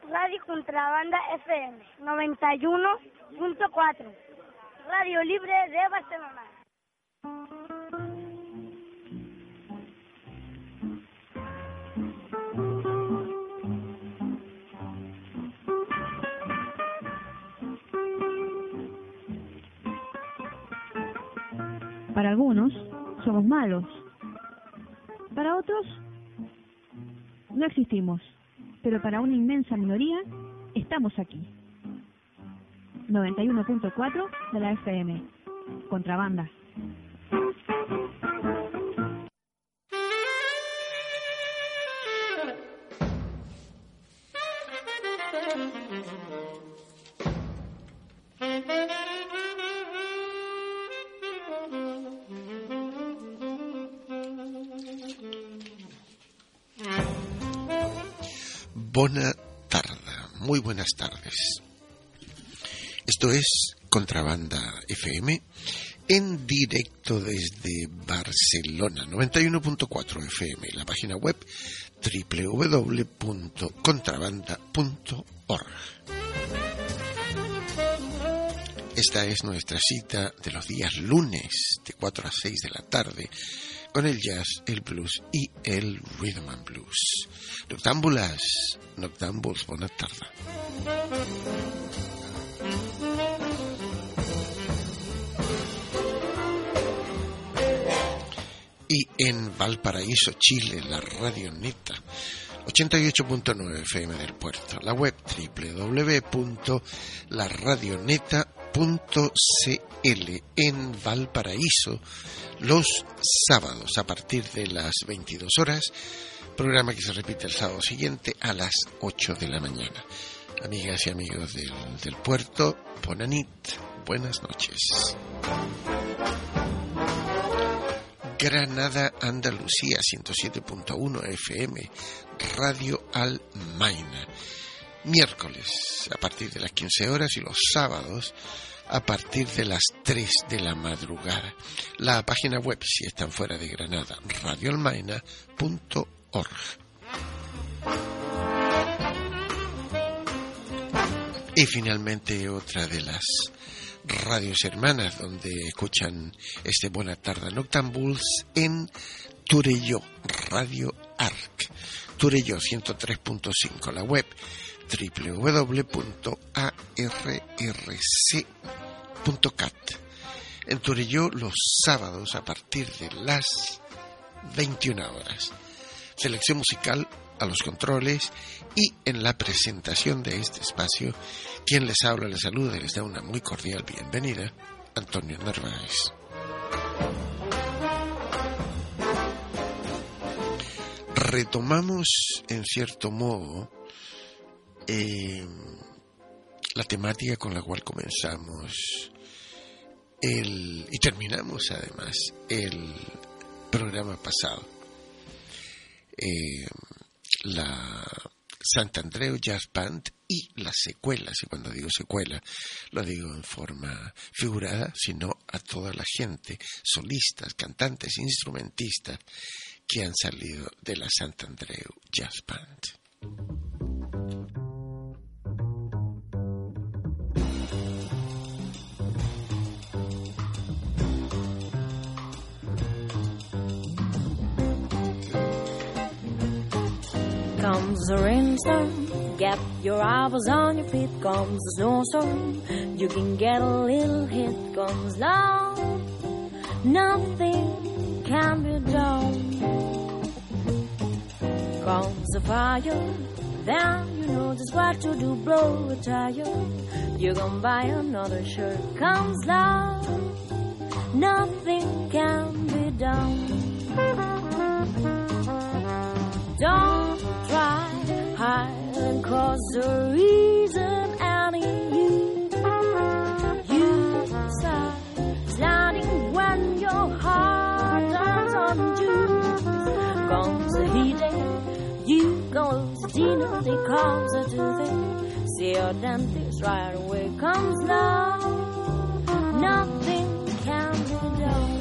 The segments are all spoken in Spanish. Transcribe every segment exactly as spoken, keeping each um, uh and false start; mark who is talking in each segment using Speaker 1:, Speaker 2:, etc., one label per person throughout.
Speaker 1: Radio Contrabanda F M noventa y uno punto cuatro, Radio Libre de Barcelona.
Speaker 2: Para algunos somos malos, para otros no existimos, pero para una inmensa minoría estamos aquí. noventa y uno punto cuatro de la F M, Contrabanda.
Speaker 3: Bona tarda, muy buenas tardes. Esto es Contrabanda F M en directo desde Barcelona, noventa y uno punto cuatro F M, la página web doble u doble u doble u punto contrabanda punto org. Esta es nuestra cita de los días lunes de cuatro a seis de la tarde con el jazz, el blues y el rhythm and blues. Noctámbulas, noctámbuls, buena tarde. Y en Valparaíso, Chile, la Radio Neta, ochenta y ocho punto nueve F M del Puerto, la web doble u doble u doble u punto la radioneta punto c l en Valparaíso, los sábados a partir de las veintidós horas, programa que se repite el sábado siguiente a las ocho de la mañana. Amigas y amigos del, del Puerto, bona nit, buenas noches. Granada, Andalucía, ciento siete punto uno F M, Radio Almaina. Miércoles a partir de las quince horas y los sábados a partir de las tres de la madrugada. La página web, si están fuera de Granada, radio almaina punto org. Y finalmente otra de las radios hermanas donde escuchan este Buena Tarde Noctámbuls en Torelló, Radio Arc, Torelló ciento tres punto cinco, la web doble u doble u doble u punto a r r c punto cat. En Torelló los sábados a partir de las veintiuna horas. Selección musical a los controles y en la presentación de este espacio, quien les habla, les saluda y les da una muy cordial bienvenida, Antonio Narváez. Retomamos, en cierto modo, eh, la temática con la cual comenzamos el, y terminamos además el programa pasado. Eh, la Sant'Andreu Jazz Band y las secuelas, y cuando digo secuela lo digo en forma figurada, sino a toda la gente, solistas, cantantes, instrumentistas que han salido de la Sant'Andreu Jazz Band.
Speaker 4: Comes the rainstorm, get your eyeballs on your feet. Comes the snowstorm, you can get a little hit. Comes love, nothing can be done. Comes the fire, then you know just what to do. Blow a tire, you can buy another shirt. Comes love, nothing can be done. Don't try hide and cause the reason any you you start sliding when your heart turns on you. Comes the heating, you go lose the dinner, they comes the toothache. See your dentist right away. Comes love, nothing can be done.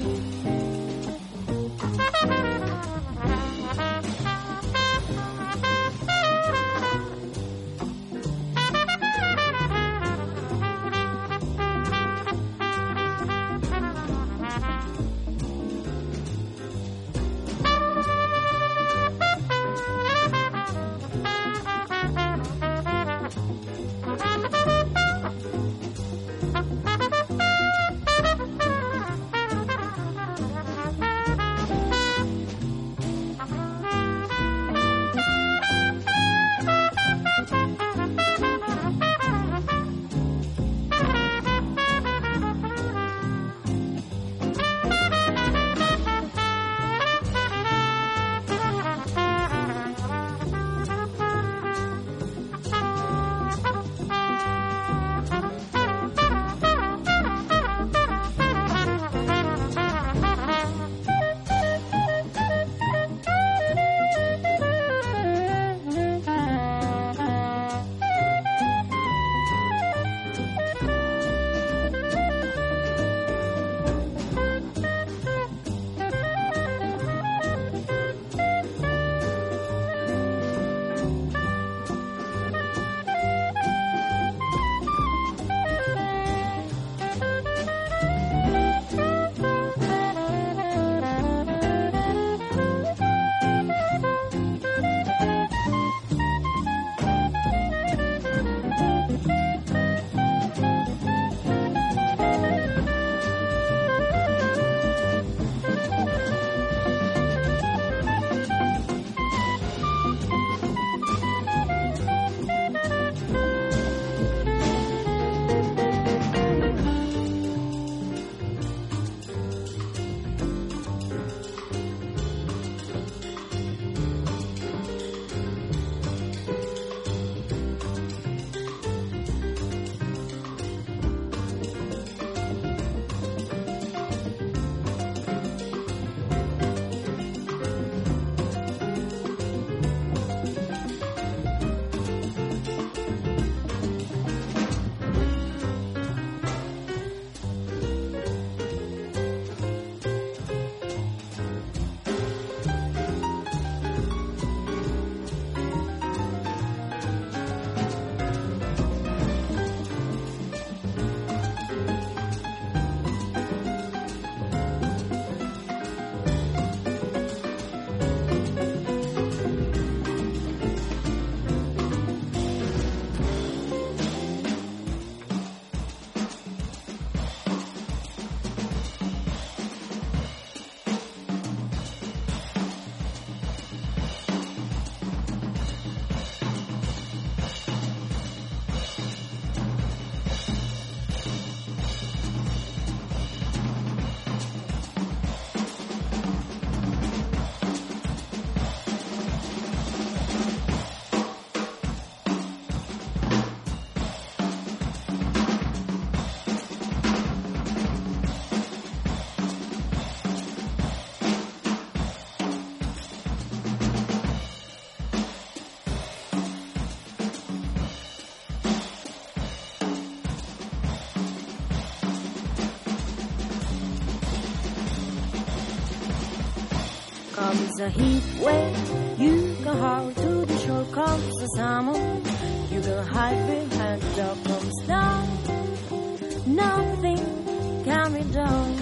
Speaker 4: Comes the heat wave, you can hurry to the shore. Comes the summer, you can hide behind the door. Comes night, nothing can be done.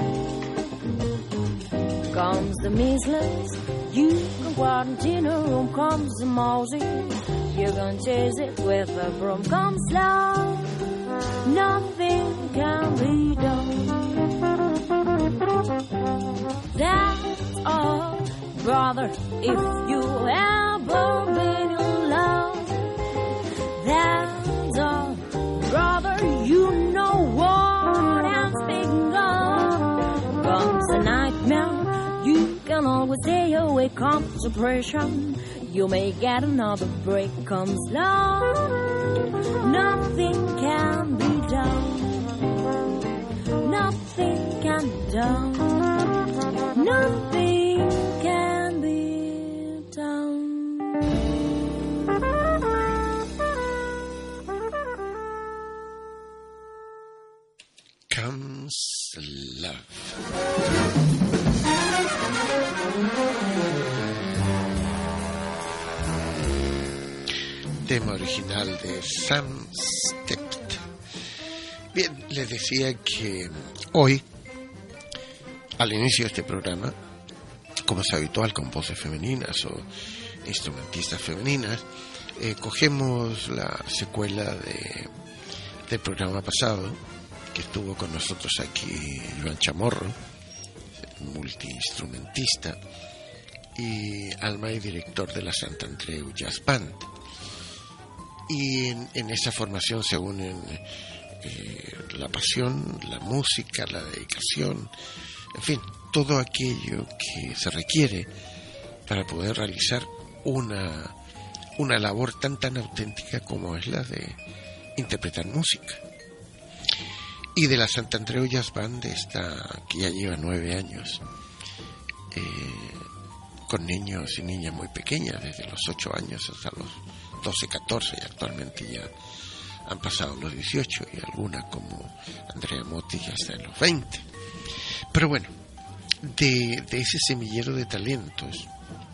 Speaker 4: Comes the measles, you can quarantine a room. Comes the mousy, you can chase it with a broom. Comes love, nothing can be done. That's all, brother, if you ever been in love. That's all, brother, you know what I'm speaking of. Comes a nightmare, you can always stay away. Comes depression, you may get another break. Comes love, nothing can be done. Nothing can be done. Nothing can be done.
Speaker 3: Comes love. Tema original de Sam Stepped. Bien, les decía que hoy, al inicio de este programa, como es habitual con voces femeninas o instrumentistas femeninas, eh, cogemos la secuela de, del programa pasado, que estuvo con nosotros aquí Joan Chamorro, multiinstrumentista, y alma y director de la Sant Andreu Jazz Band. Y en, en esa formación se unen eh, la pasión, la música, la dedicación, en fin, todo aquello que se requiere para poder realizar una, una labor tan tan auténtica como es la de interpretar música. Y de la Sant Andreu Jazz Band, esta, que ya lleva nueve años, eh, con niños y niñas muy pequeñas, desde los ocho años hasta los doce, catorce, y actualmente ya han pasado los dieciocho, y algunas como Andrea Motti ya está en los veinte. Pero bueno, de, de ese semillero de talentos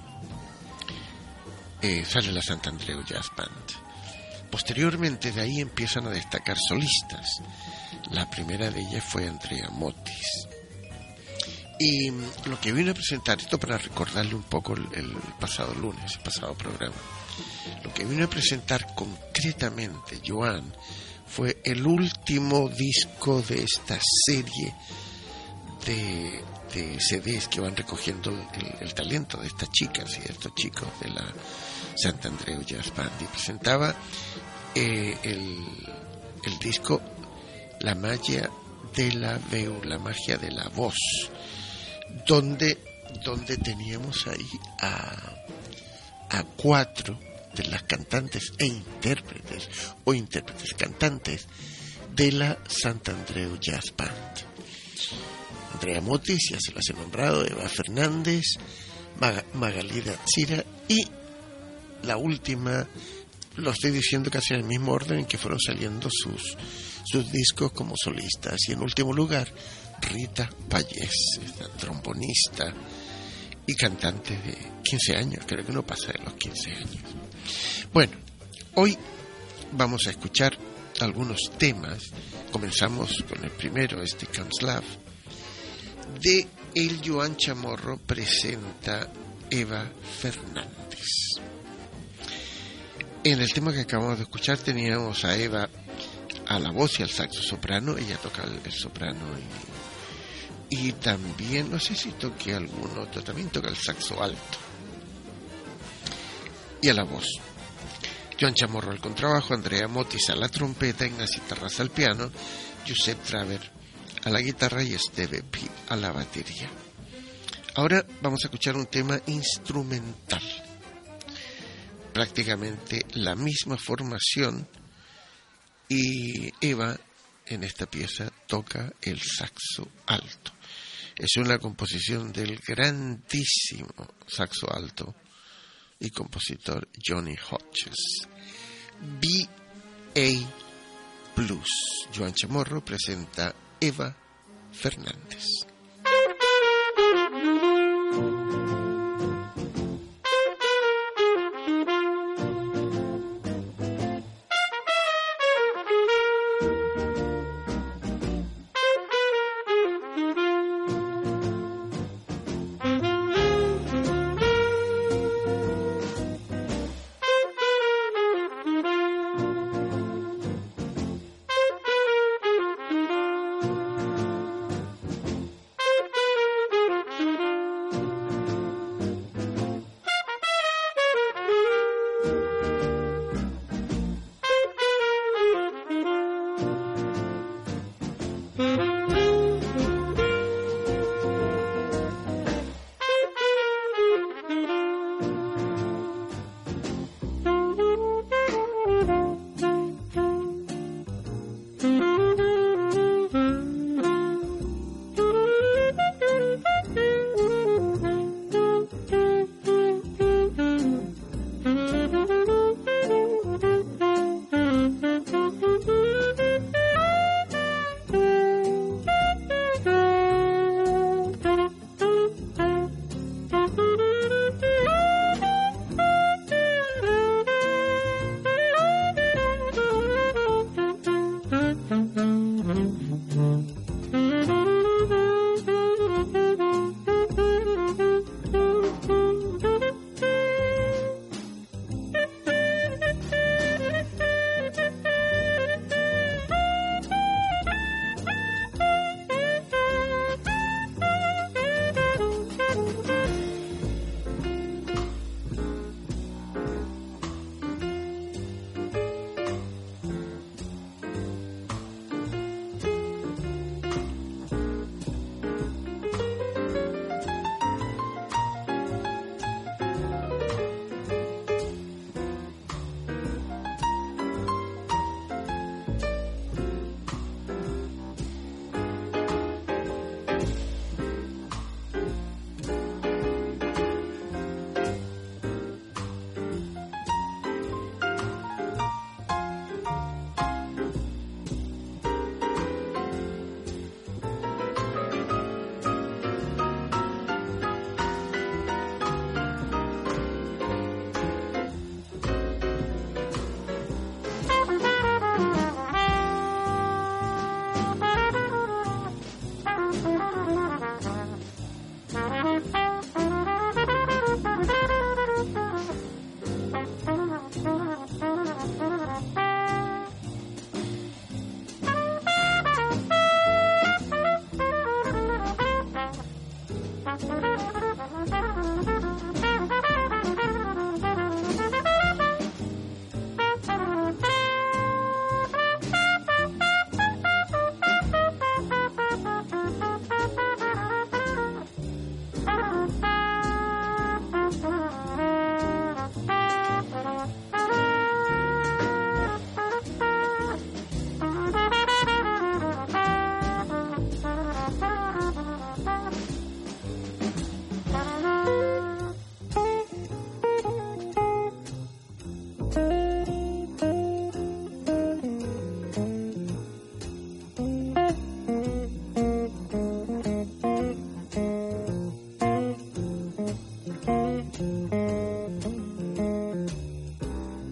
Speaker 3: eh, sale la Sant Andreu Jazz Band. Posteriormente de ahí empiezan a destacar solistas. La primera de ellas fue Andrea Motis. Y lo que vino a presentar, esto para recordarle un poco el, el pasado lunes, el pasado programa, lo que vino a presentar concretamente Joan fue el último disco de esta serie de, de C Ds que van recogiendo el, el talento de estas chicas y de estos chicos de la Sant Andreu Jazz Band, y presentaba eh, el, el disco La magia de la veu, la magia de la voz, donde, donde teníamos ahí a, a cuatro de las cantantes e intérpretes, o intérpretes cantantes, de la Sant Andreu Jazz Band. Andrea Motis, ya se las he nombrado, Eva Fernández, Mag- Magalí Datsira, y la última, lo estoy diciendo casi en el mismo orden en que fueron saliendo sus, sus discos como solistas. Y en último lugar, Rita Payés, esta trombonista y cantante de quince años, creo que no pasa de los quince años. Bueno, hoy vamos a escuchar algunos temas. Comenzamos con el primero, este Comes Love, de el Joan Chamorro presenta Eva Fernández. En el tema que acabamos de escuchar teníamos a Eva a la voz y al saxo soprano. Ella toca el, el soprano y, y también, no sé si toque algún otro, también toca el saxo alto y a la voz. Joan Chamorro al contrabajo, Andrea Motis a la trompeta, Ignacio Tarrasa al piano, Josep Traver a la guitarra y Esteve Pi a la batería. Ahora vamos a escuchar un tema instrumental, prácticamente la misma formación, y Eva en esta pieza toca el saxo alto. Es una composición del grandísimo saxo alto y compositor Johnny Hodges. B A Blues. Joan Chamorro presenta Eva Fernández.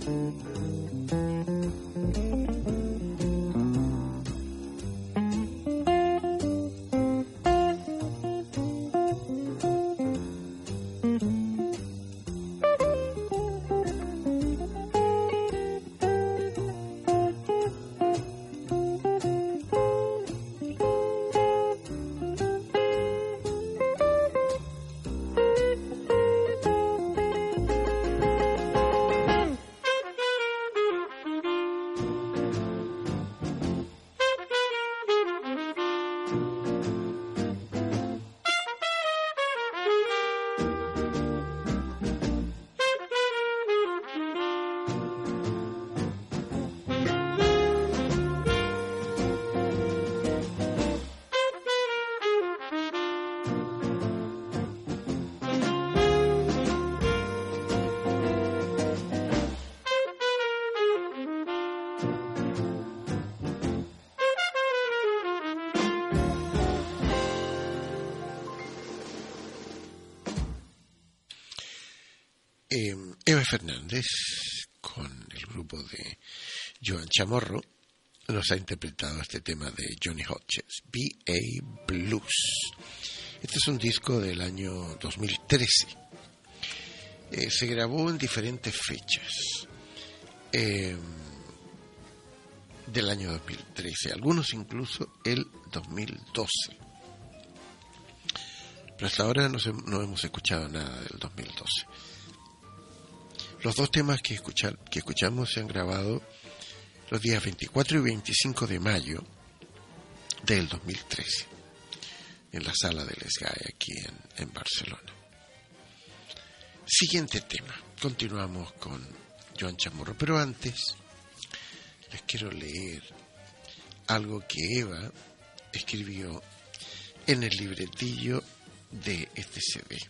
Speaker 3: Eh, Eva Fernández, con el grupo de Joan Chamorro, nos ha interpretado este tema de Johnny Hodges, B A Blues. Este es un disco del año dos mil trece. Eh, se grabó en diferentes fechas eh, del año dos mil trece, algunos incluso el dos mil doce. Pero hasta ahora no, se, no hemos escuchado nada del dos mil doce. Los dos temas que, escuchar, que escuchamos se han grabado los días veinticuatro y veinticinco de mayo del dos mil trece en la sala del S G A E aquí en, en Barcelona. Siguiente tema. Continuamos con Joan Chamorro, pero antes les quiero leer algo que Eva escribió en el libretillo de este C D.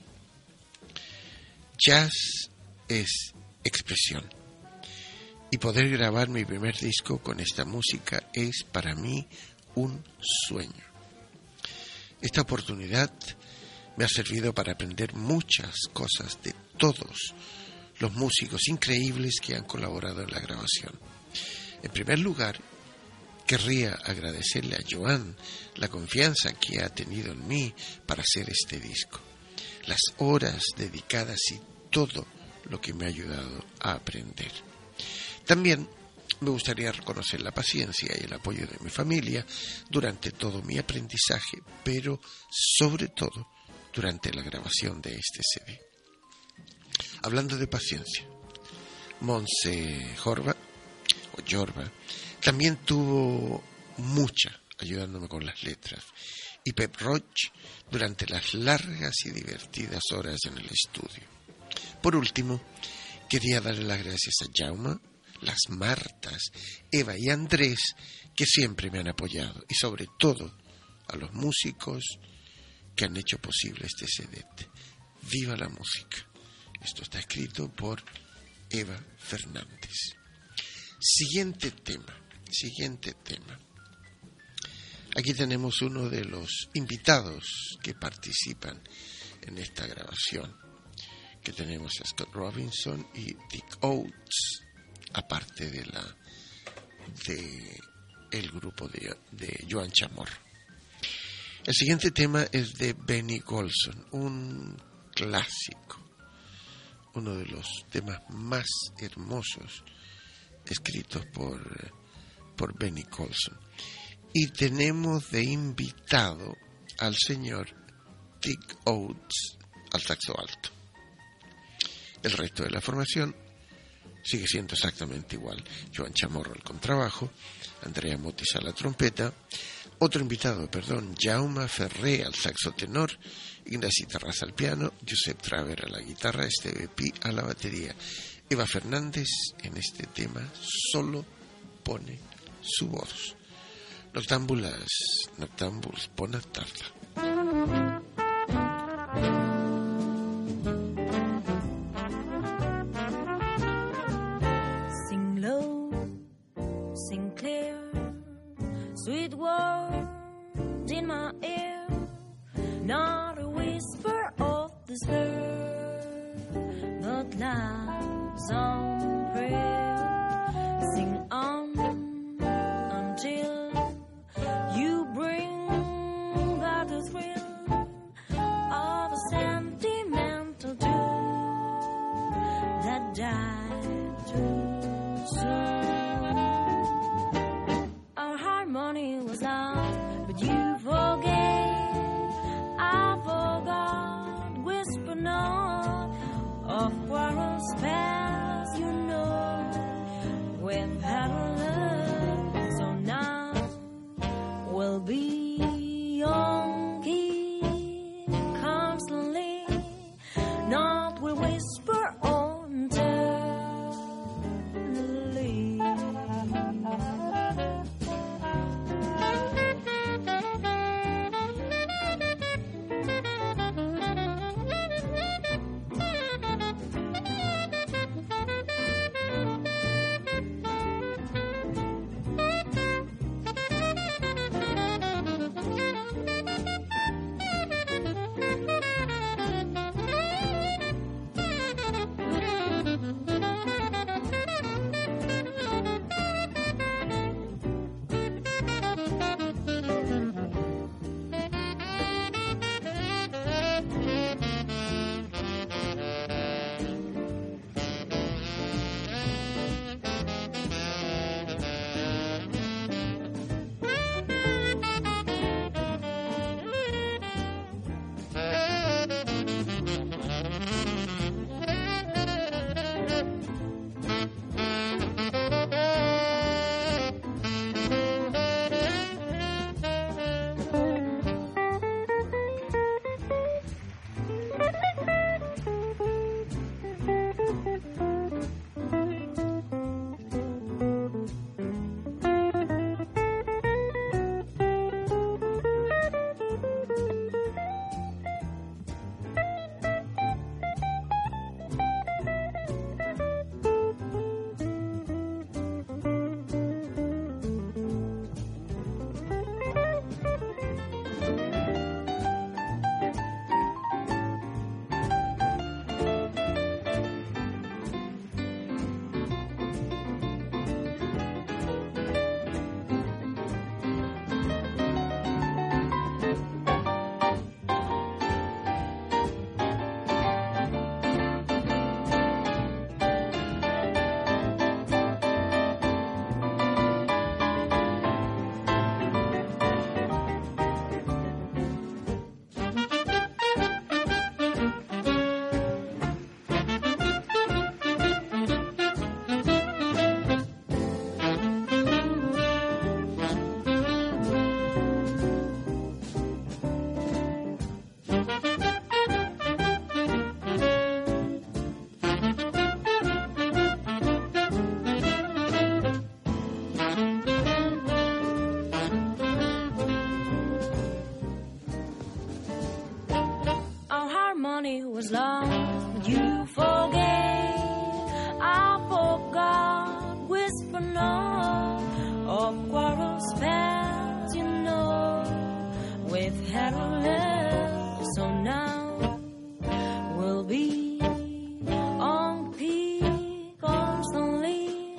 Speaker 3: Jazz es expresión, y poder grabar mi primer disco con esta música es para mí un sueño. Esta oportunidad me ha servido para aprender muchas cosas de todos los músicos increíbles que han colaborado en la grabación. En primer lugar, querría agradecerle a Joan la confianza que ha tenido en mí para hacer este disco, las horas dedicadas y todo lo que me ha ayudado a aprender. También me gustaría reconocer la paciencia y el apoyo de mi familia durante todo mi aprendizaje, pero sobre todo durante la grabación de este C D. Hablando de paciencia, Montse Jorba, o Jorba, también tuvo mucha ayudándome con las letras, y Pep Roch durante las largas y divertidas horas en el estudio. Por último, quería darle las gracias a Jaume, las Martas, Eva y Andrés, que siempre me han apoyado, y sobre todo a los músicos que han hecho posible este C D. ¡Viva la música! Esto está escrito por Eva Fernández. Siguiente tema, siguiente tema. Aquí tenemos uno de los invitados que participan en esta grabación, que tenemos a Scott Robinson y Dick Oates, aparte de la de el grupo de, de Joan Chamorro. El siguiente tema es de Benny Golson, un clásico, uno de los temas más hermosos escritos por, por Benny Golson. Y tenemos de invitado al señor Dick Oates al saxo alto. El resto de la formación sigue siendo exactamente igual. Joan Chamorro al contrabajo, Andrea Motis a la trompeta, otro invitado, perdón, Jaume Ferré al saxo tenor, Ignacy Terrassa al piano, Josep Traver a la guitarra, Esteve Pi a la batería. Eva Fernández en este tema solo pone su voz. Noctámbulas, noctámbuls, bona tarda.
Speaker 4: Sweet words in my ear, not a whisper of despair, but lies on prayer. we've had love, so now we'll be on key constantly, not will whisper on tenderly. Was lost, but you forgave. I forgot, whisper no of quarrel spells, you know. We've had a love, so now we'll be on peak constantly,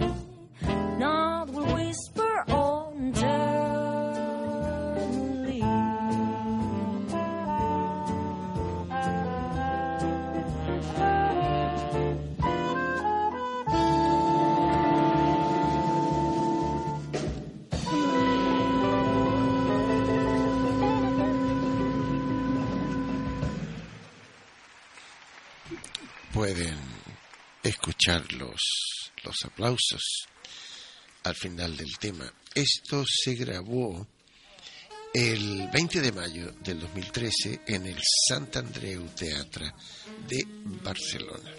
Speaker 4: not will whisper on eternally.
Speaker 3: Pueden escuchar los, los aplausos al final del tema. Esto se grabó el veinte de mayo del dos mil trece en el Sant Andreu Teatre de Barcelona.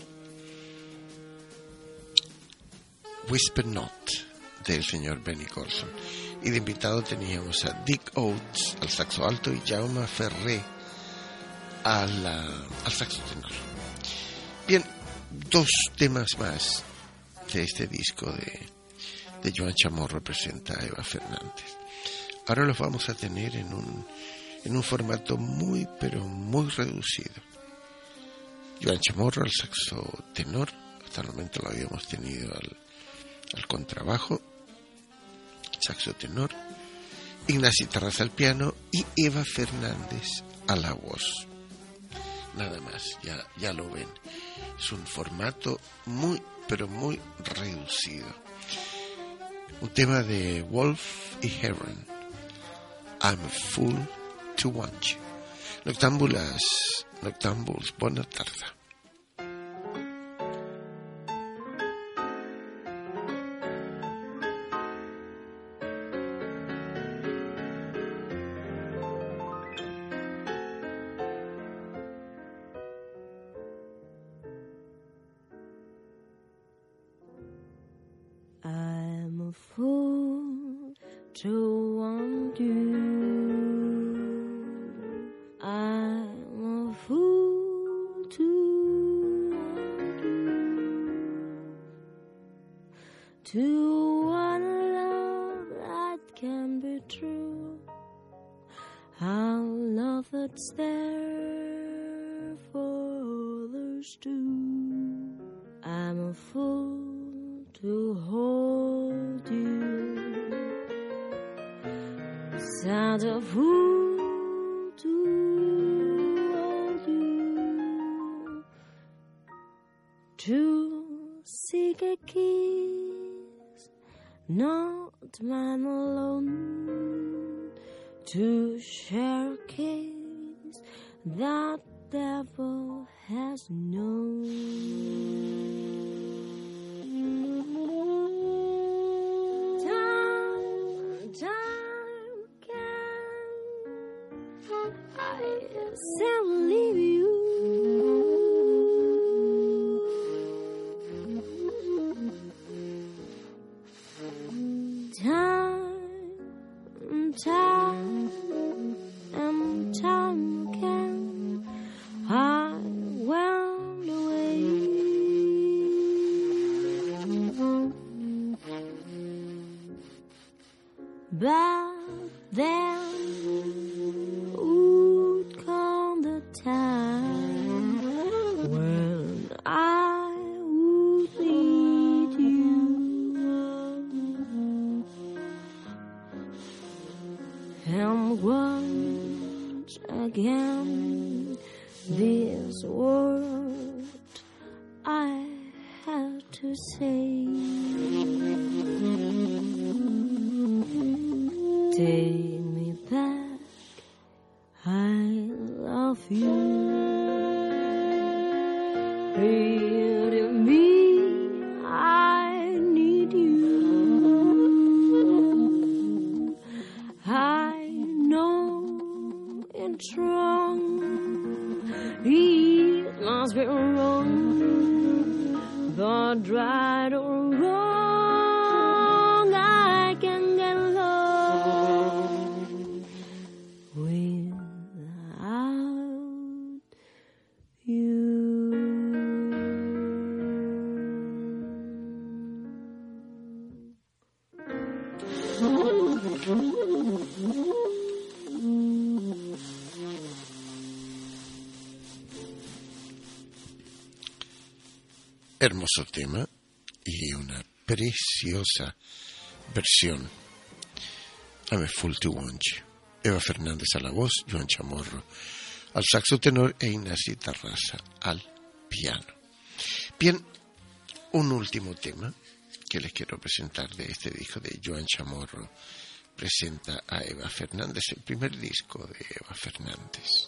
Speaker 3: Whisper Not, del señor Benny Colson. Y de invitado teníamos a Dick Oates al saxo alto y Jaume Ferrer a la, al saxo tenor. Bien, dos temas más de este disco de, de Joan Chamorro presenta a Eva Fernández. Ahora los vamos a tener en un, en un formato muy, pero muy reducido. Joan Chamorro al saxo tenor, hasta el momento lo habíamos tenido al, al contrabajo, saxo tenor, Ignasi Tarrasa al piano y Eva Fernández a la voz. Nada más, ya, ya lo ven. Es un formato muy, pero muy reducido. Un tema de Wolf y Heron. I'm a fool to want you. Noctámbulas, noctámbuls, bona tarda.
Speaker 4: to want you. I'm a fool to want you. To want love that can be true. How love that's there for others too. I'm a fool to hold you. Sounds a fool to hold you. To seek a kiss, not mine alone. To share a kiss that devil has known. Time, time can I still leave you. Time, time, and time again, I went away. But then would come the time when I would need you. And once again, this word I have to say. Take me back, I love you. Pretty me, I need you. I know it's wrong, it must be wrong, but right or wrong, I can get along without you.
Speaker 3: Hermoso tema y una preciosa versión. I'm a Fool to Want You. Eva Fernández a la voz, Joan Chamorro al saxo tenor e Ignacio Tarrasa al piano. Bien, un último tema que les quiero presentar de este disco de Joan Chamorro. Presenta a Eva Fernández, el primer disco de Eva Fernández.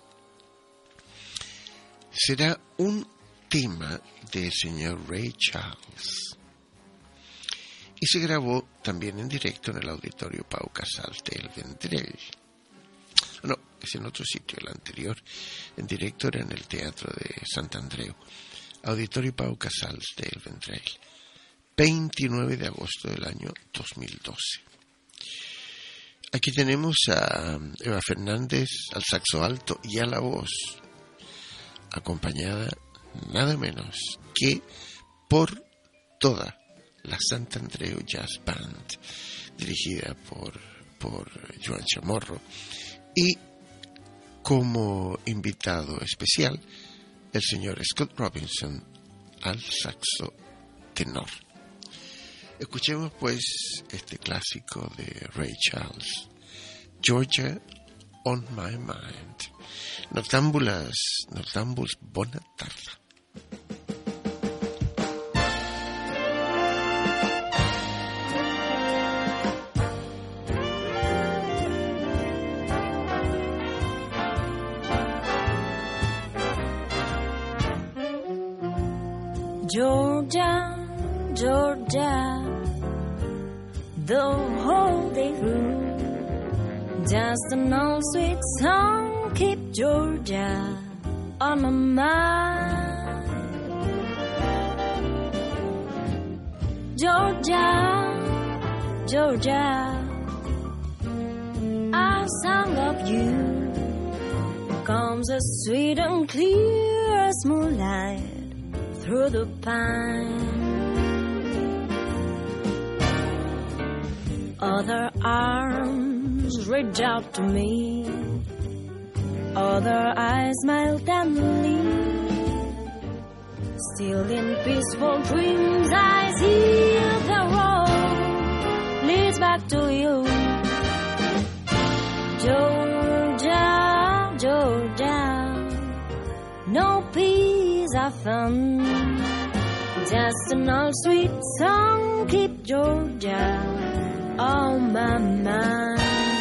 Speaker 3: Será un tema del señor Ray Charles y se grabó también en directo en el Auditorio Pau Casals del Vendrell. No, es en otro sitio, el anterior en directo era en el Teatro de Sant Andreu. Auditorio Pau Casals del Vendrell, veintinueve de agosto del año dos mil doce. Aquí tenemos a Eva Fernández al saxo alto y a la voz, acompañada nada menos que por toda la Sant Andreu Jazz Band, dirigida por, por Joan Chamorro, y como invitado especial el señor Scott Robinson al saxo tenor. Escuchemos pues este clásico de Ray Charles, Georgia on my mind. Noctámbulas, noctámbuls, bona tarda.
Speaker 4: Georgia, Georgia, the whole day through, just an old sweet song, keep Georgia on my mind. Georgia, Georgia, song of you comes as sweet and clear as moonlight through the pine. Other arms reach out to me, other eyes smile tenderly. Still in peaceful dreams I see the road leads back to you. Georgia, Georgia, no peace I found, just an old sweet song keep Georgia on my mind.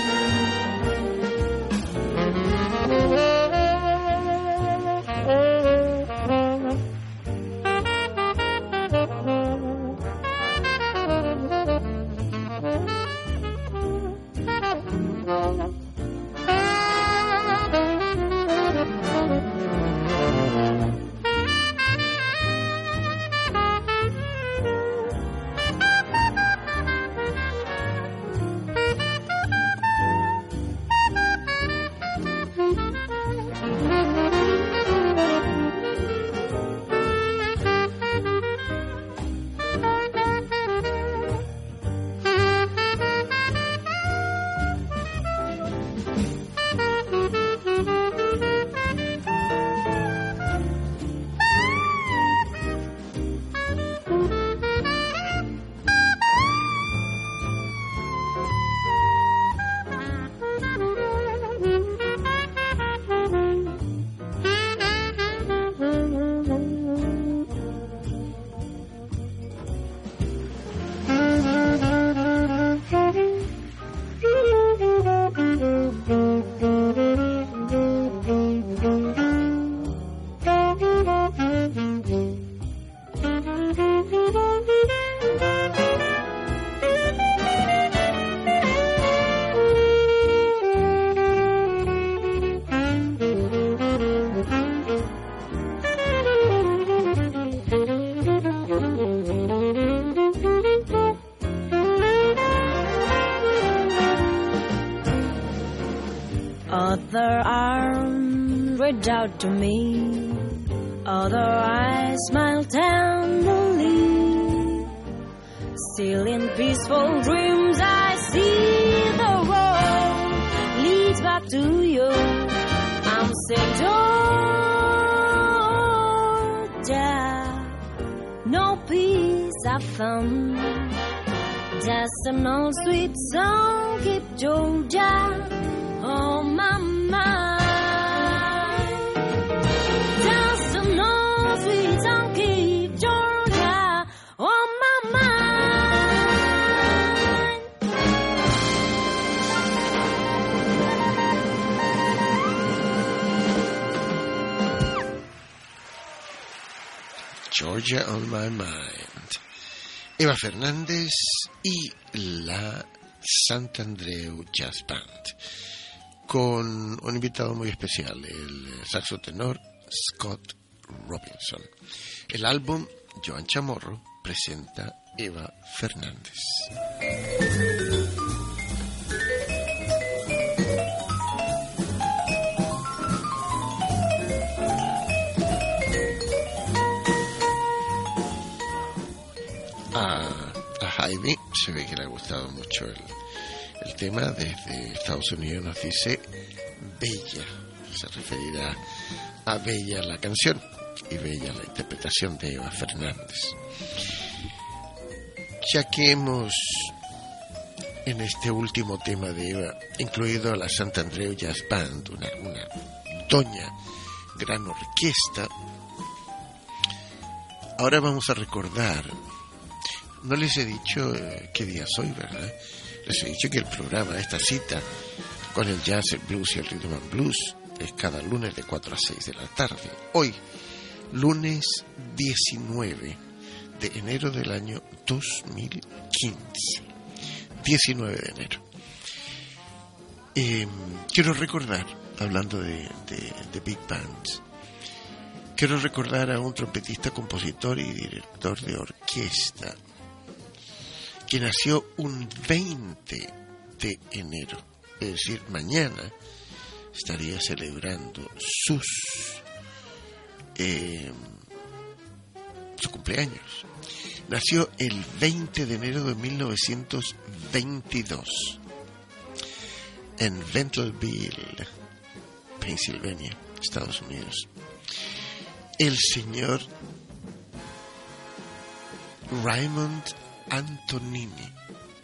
Speaker 4: Other arms reach out to me, other eyes smile tenderly. Still in peaceful dreams I see the road leads back to you. I'm saying Georgia, no peace I found, just an old sweet song keep Georgia on my mind. Just an old sweet song keep Georgia on my mind.
Speaker 3: Georgia on my mind. Eva Fernández y la Santandreu Jazz Band, con un invitado muy especial, el saxo tenor Scott Robinson. El álbum Joan Chamorro presenta Eva Fernández. A, a Jaime se ve que le ha gustado mucho el, el tema. Desde Estados Unidos nos dice Bella, se referirá a Bella la canción y Bella la interpretación de Eva Fernández. Ya que hemos en este último tema de Eva incluido a la Santandreu Jazz Band, una, una doña gran orquesta, ahora vamos a recordar. No les he dicho eh, qué día soy, ¿verdad? Les he dicho que el programa, esta cita con el jazz, el blues y el rhythm and blues es cada lunes de cuatro a seis de la tarde. Hoy, lunes diecinueve de enero del año dos mil quince. diecinueve de enero. Eh, quiero recordar, hablando de, de, de big bands, quiero recordar a un trompetista, compositor y director de orquesta que nació un veinte de enero es decir, mañana, estaría celebrando sus eh, su cumpleaños. Nació el veinte de enero de mil novecientos veintidós en Bentonville, Pensilvania, Estados Unidos. El señor Raymond Antonini.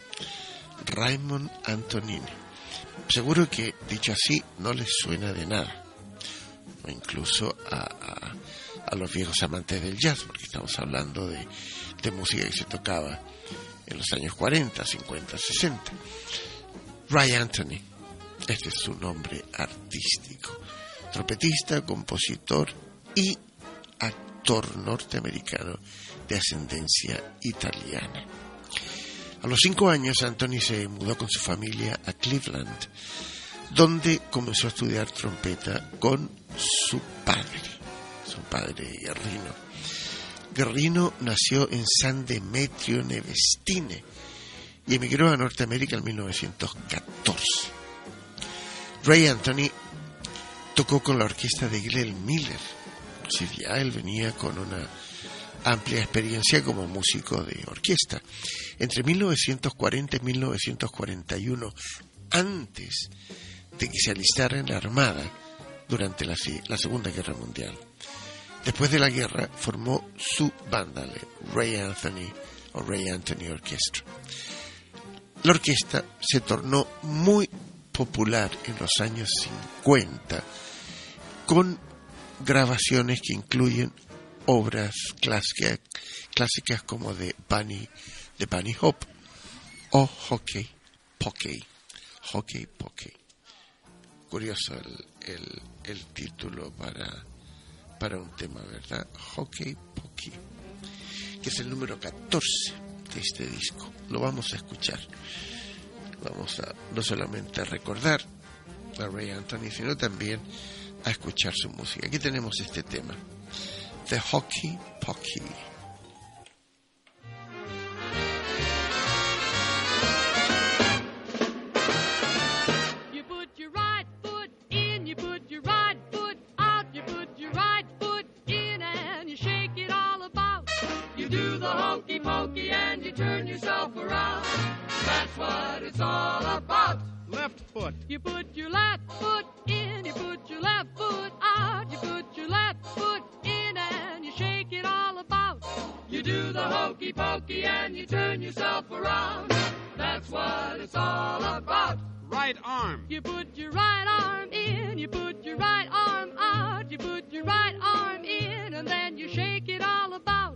Speaker 3: Raymond Antonini. Seguro que, dicho así, no les suena de nada. O incluso a, a, a los viejos amantes del jazz, porque estamos hablando de, de música que se tocaba en los años cuarenta, cincuenta, sesenta. Ray Anthony, este es su nombre artístico. Trompetista, compositor y actor norteamericano de ascendencia italiana. A los cinco años, Anthony se mudó con su familia a Cleveland, donde comenzó a estudiar trompeta con su padre, su padre Guerrino. Guerrino nació en San Demetrio Nevestine y emigró a Norteamérica en mil novecientos catorce. Ray Anthony tocó con la orquesta de Glenn Miller, o sea, ya él venía con una amplia experiencia como músico de orquesta. Entre mil novecientos cuarenta y mil novecientos cuarenta y uno, antes de que se alistara en la Armada durante la, la Segunda Guerra Mundial. Después de la guerra formó su banda, Ray Anthony o Ray Anthony Orchestra. La orquesta se tornó muy popular en los años cincuenta con grabaciones que incluyen obras clásicas, clásicas como de Bunny, de Bunny Hope o Hockey Pokey. Hockey Pokey. Curioso el, el, el título para, para un tema, ¿verdad? Hockey Pokey, que es el número catorce de este disco. Lo vamos a escuchar. Vamos a no solamente a recordar a Ray Anthony, sino también a escuchar su música. Aquí tenemos este tema, The Hockey Pokey.
Speaker 5: You put your right foot in, you put your right foot out, you put your right foot in and you shake it all about. You do the hokey pokey and you turn yourself around. That's what it's all about.
Speaker 6: Left foot.
Speaker 5: You put your left foot in, you put your left foot out, you put your left foot in and you shake it all about. You do the hokey pokey and you turn yourself around. That's what it's all about.
Speaker 6: Right arm.
Speaker 5: You put your right arm in, you put your right arm out, you put your right arm in and then you shake it all about.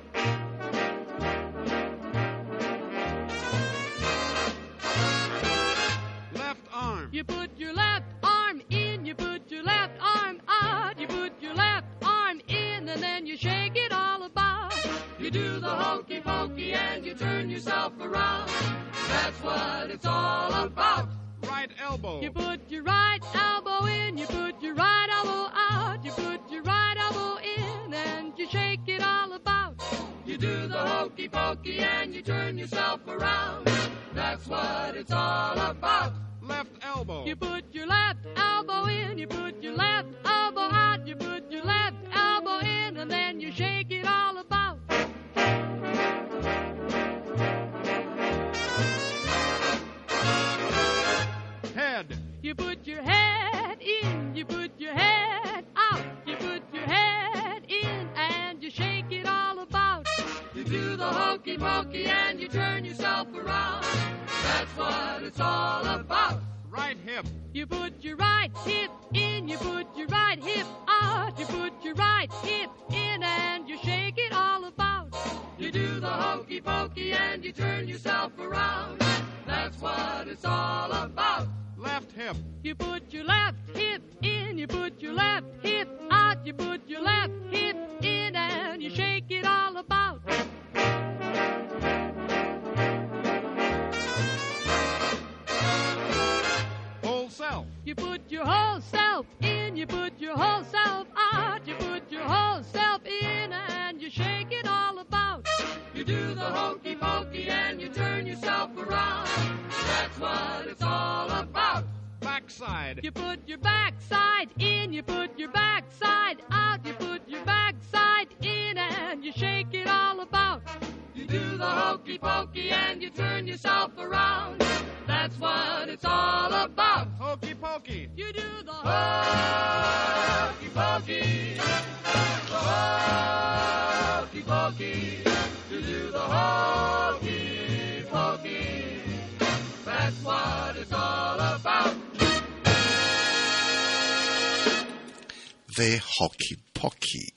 Speaker 6: Arm.
Speaker 5: You put your left arm in, you put your left arm out, you put your left arm in and then you shake it all about. You do the hokey pokey and you turn yourself around. That's what it's all about.
Speaker 6: Right elbow.
Speaker 5: You put your right elbow in, you put your right elbow out, you put your right elbow in and you shake it all about. You do the hokey pokey and you turn yourself around. That's what it's all about.
Speaker 6: Left elbow.
Speaker 5: You put your left elbow in, you put your left elbow out, you put your left elbow in, and then you shake it all about.
Speaker 6: Head.
Speaker 5: You put your head in, you put your head out, you put your head in, and you shake it all about. You do the hokey pokey and you turn yourself around. That's what it's all about.
Speaker 6: Right hip.
Speaker 5: You put your right hip in, you put your right hip out, you put your right hip in and you shake it all about. You do the hokey pokey and you turn yourself around. That's what it's all about.
Speaker 6: Left hip.
Speaker 5: You put your left hip in, you put your left hip out, you put your left hip in and you shake it all about.
Speaker 6: Self.
Speaker 5: You put your whole self in, you put your whole self out, you put your whole self in and you shake it all about. You do the hokey pokey and you turn yourself around. That's what it's all about.
Speaker 6: backside.
Speaker 5: You put your backside in, you put your backside out, you put your backside in and you shake it all about. You do the hokey pokey and you turn yourself around. That's what it's all about.
Speaker 6: Hokey pokey.
Speaker 5: You do the hokey pokey, the hokey pokey. You do the hokey pokey. That's what it's all about.
Speaker 3: The Hokey Pokey.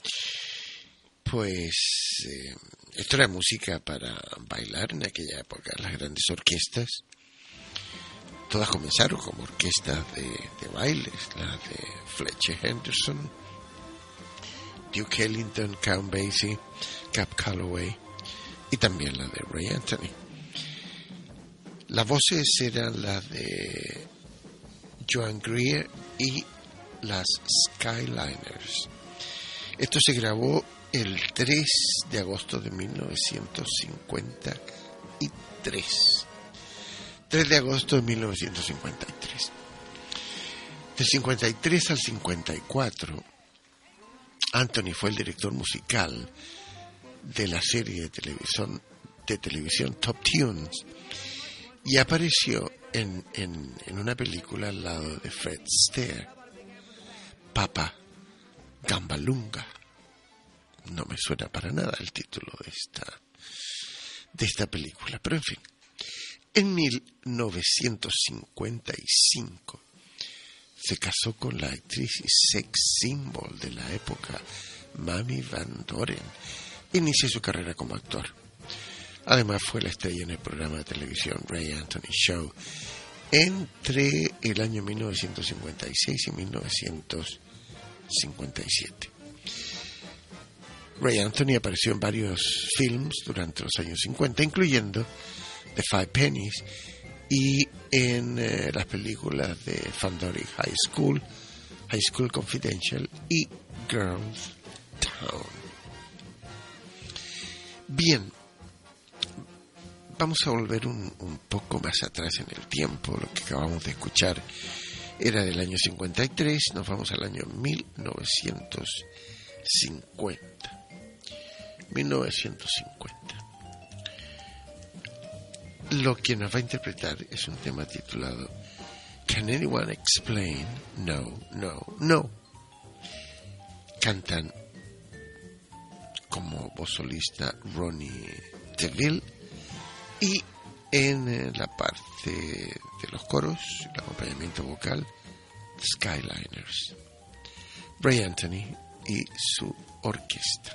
Speaker 3: Pues eh, esto era música para bailar en aquella época. Las grandes orquestas todas comenzaron como orquestas de, de bailes, la de Fletcher Henderson, Duke Ellington, Count Basie, Cab Calloway y también la de Ray Anthony. Las voces eran las de Joan Greer y las Skyliners. Esto se grabó el tres de agosto de mil novecientos cincuenta y tres. tres de agosto de mil novecientos cincuenta y tres. Del cincuenta y tres al cincuenta y cuatro, Anthony fue el director musical de la serie de televisión, de televisión Top Tunes y apareció en, en, en una película al lado de Fred Astaire, Papa Gambalunga. No me suena para nada el título de esta, de esta película, pero en fin. En mil novecientos cincuenta y cinco se casó con la actriz y sex symbol de la época, Mamie Van Doren. Inició su carrera como actor. Además fue la estrella en el programa de televisión Ray Anthony Show entre el año mil novecientos cincuenta y seis y mil novecientos cincuenta y siete. Ray Anthony apareció en varios films durante los años cincuenta, incluyendo The Five Pennies y en eh, las películas de Fandory High School, High School Confidential y Girls Town. Bien, vamos a volver un, un poco más atrás en el tiempo. Lo que acabamos de escuchar era del año cincuenta y tres, nos vamos al año mil novecientos cincuenta. mil novecientos cincuenta. Lo que nos va a interpretar es un tema titulado Can Anyone Explain? No, no, no. Cantan como voz solista Ronnie DeVille y en la parte de los coros, el acompañamiento vocal, Skyliners, Ray Anthony y su orquesta.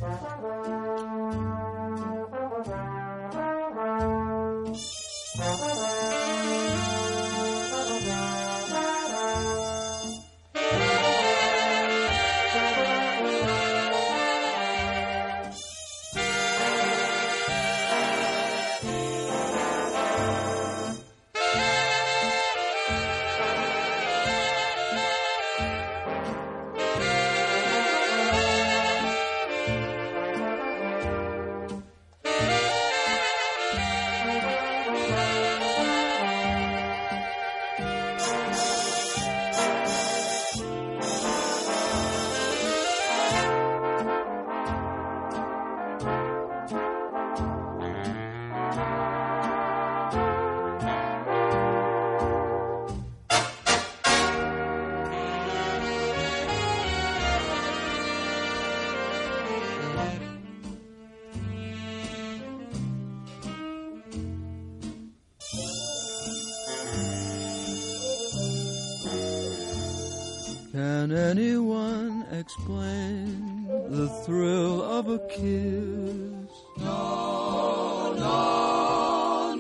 Speaker 7: Can anyone explain the thrill of a kiss? No, no,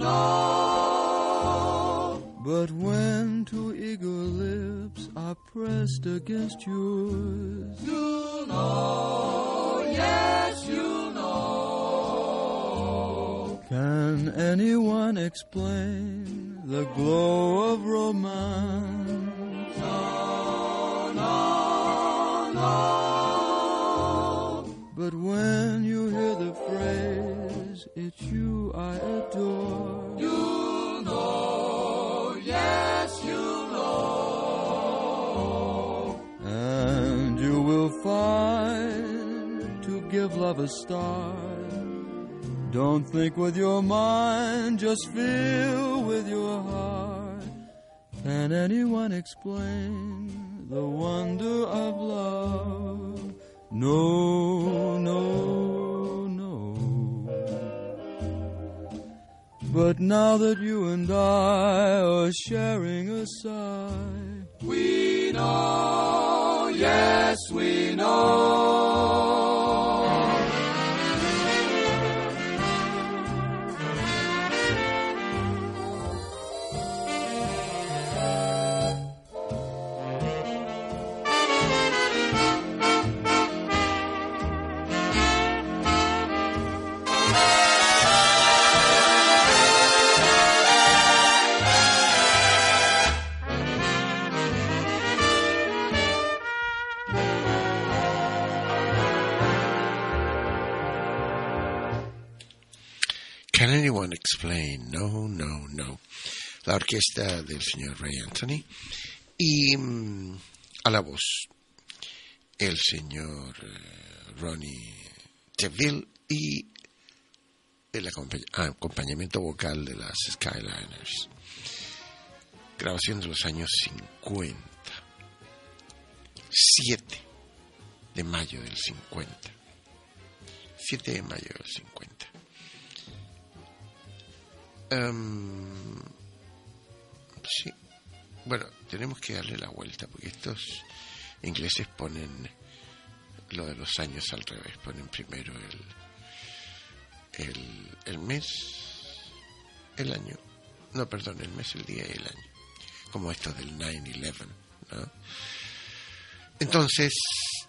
Speaker 7: no. But when two eager lips are pressed against yours, you know, yes, you know. Can anyone explain the glow of romance? But when you hear the phrase, it's you I adore, you know, yes, you know. of a star. Don't think with your mind, just feel with your heart. Can anyone explain the wonder of love? No, no, no. But now that you and I are sharing a sigh, we know, yes, we know.
Speaker 3: Can anyone explain? No, no, no. La orquesta del señor Ray Anthony y mmm, a la voz el señor uh, Ronnie Deville y el acompañ- acompañamiento vocal de las Skyliners. Grabación de los años cincuenta. siete de mayo del cincuenta. siete de mayo del cincuenta. Um, sí, bueno, tenemos que darle la vuelta porque estos ingleses ponen lo de los años al revés, ponen primero el, el, el mes, el año, no, perdón, el mes, el día y el año, como esto del nueve once, ¿no? Entonces,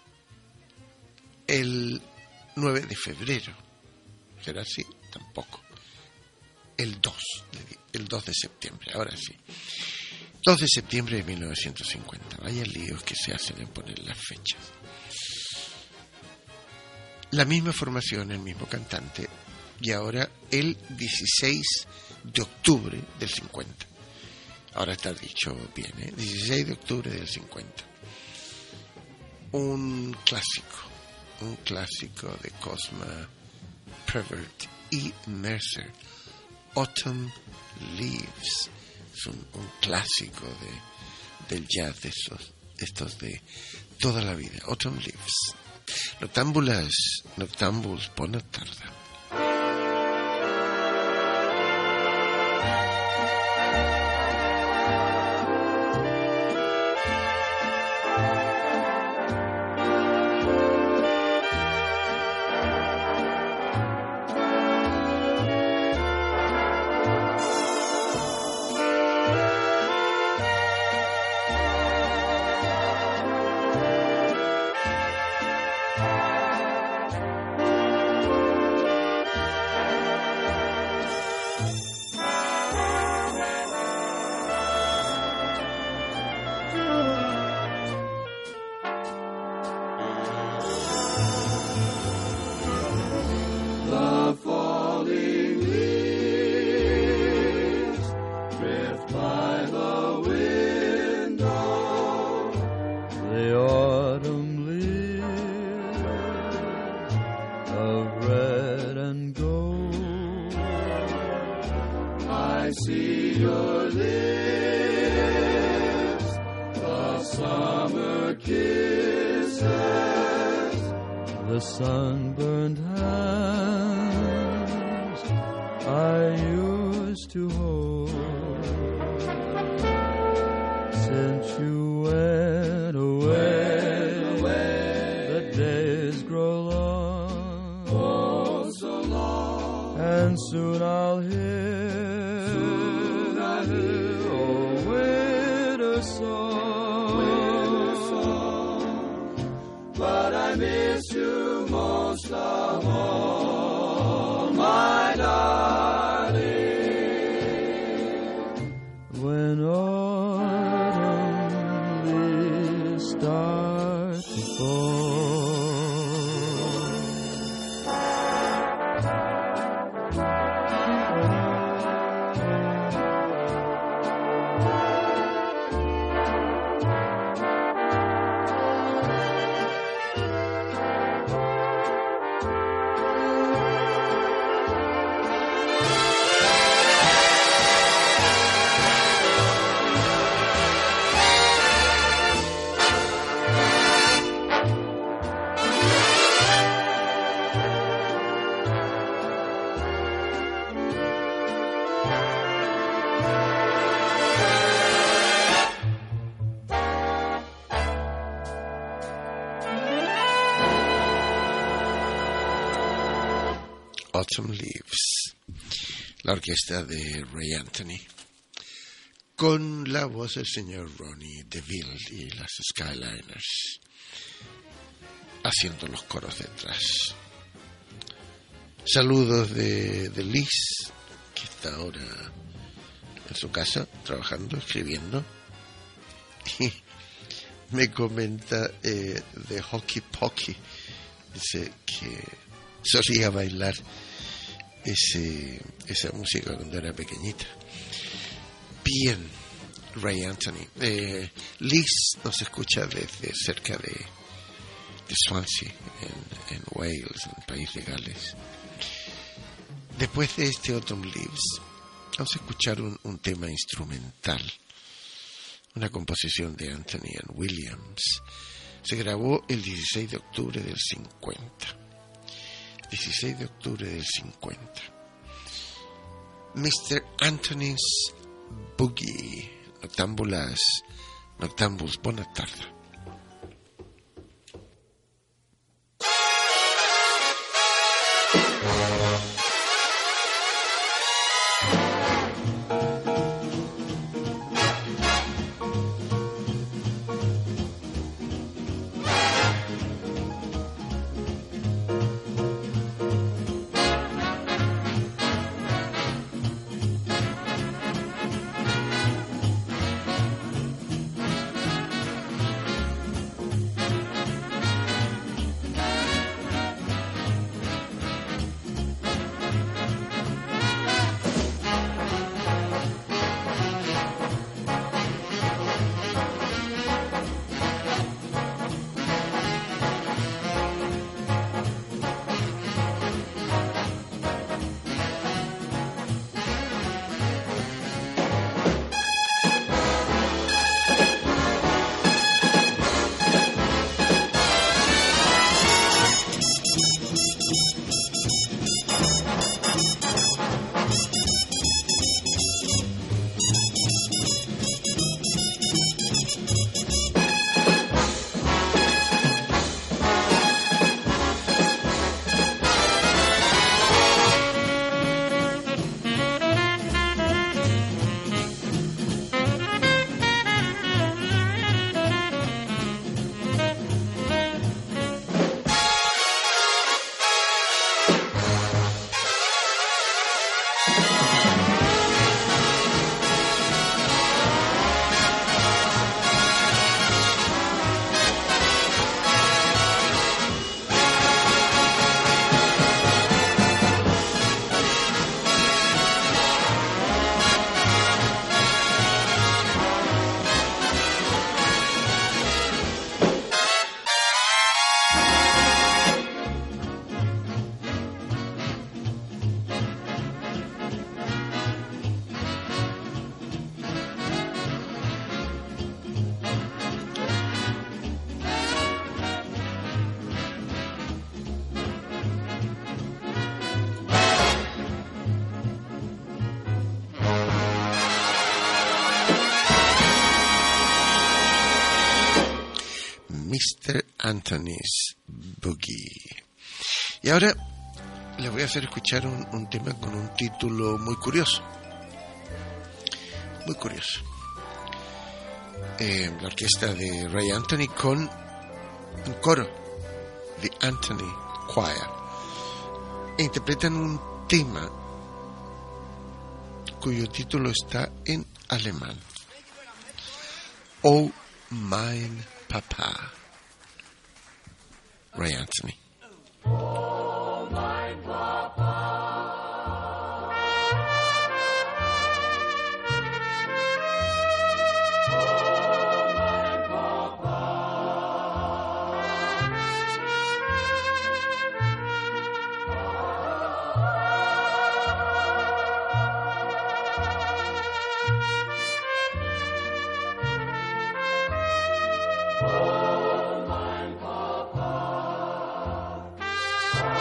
Speaker 3: el nueve de febrero, ¿será así? Tampoco. El dos, el dos de septiembre, ahora sí. dos de septiembre de mil novecientos cincuenta. Vaya líos que se hacen en poner las fechas. La misma formación, el mismo cantante, y ahora el dieciséis de octubre del cincuenta. Ahora está dicho bien, ¿eh? dieciséis de octubre del cincuenta. Un clásico, un clásico de Cosma Prevert y Mercer. Autumn Leaves es un, un clásico de, del jazz de estos, estos de toda la vida. Autumn Leaves. Noctámbulas, noctámbuls, bona tarda.
Speaker 7: The sunburned hands I used to hold since you went away. The days grow long, oh so long, and soon I'll hear, soon I'll hear a winter song, winter song. But I miss you most of all, my darling. When autumn leaves start to fall,
Speaker 3: Autumn Leaves, la orquesta de Ray Anthony, con la voz del señor Ronnie DeVille y las Skyliners, haciendo los coros detrás. Saludos de, de Liz, que está ahora en su casa, trabajando, escribiendo, y me comenta eh, de Hockey Pocky, dice que solía bailar ese, esa música cuando era pequeñita. Bien, Ray Anthony. Eh, Liz nos escucha desde cerca de, de Swansea, en, en Wales, en el país de Gales. Después de este Autumn Leaves, vamos a escuchar un, un tema instrumental, una composición de Anthony and Williams. Se grabó el dieciséis de octubre del cincuenta. dieciséis de octubre del cincuenta. mister Anthony's Boogie. Noctámbulas, noctámbuls, buena tarde. mister Anthony's Boogie. Y ahora les voy a hacer escuchar un, un tema con un título muy curioso. Muy curioso. Eh, la orquesta de Ray Anthony con un coro, The Anthony Choir. E interpretan un tema cuyo título está en alemán. Oh, mein Papa. Ray Anthony.
Speaker 8: Oh, mein Papa. Oh,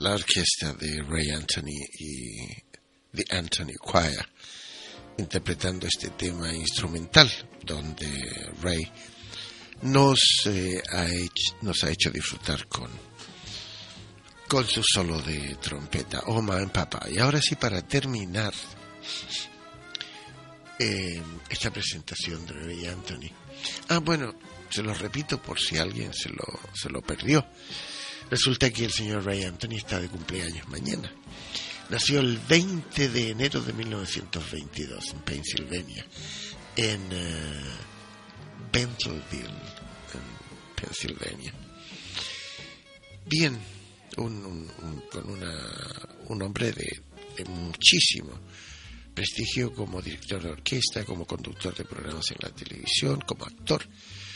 Speaker 3: la orquesta de Ray Anthony y The Anthony Choir, interpretando este tema instrumental, donde Ray nos, eh, ha, hecho, nos ha hecho disfrutar con, con su solo de trompeta, Oh Man Papa. Y ahora sí, para terminar eh, esta presentación de Ray Anthony. Ah, bueno, se lo repito por si alguien se lo, se lo perdió. Resulta que el señor Ray Anthony está de cumpleaños mañana. Nació el veinte de enero de mil novecientos veintidós en Pensilvania, en uh, Bentonville, en Pensilvania. Bien, un, un, un, con una, un hombre de, de muchísimo prestigio como director de orquesta, como conductor de programas en la televisión, como actor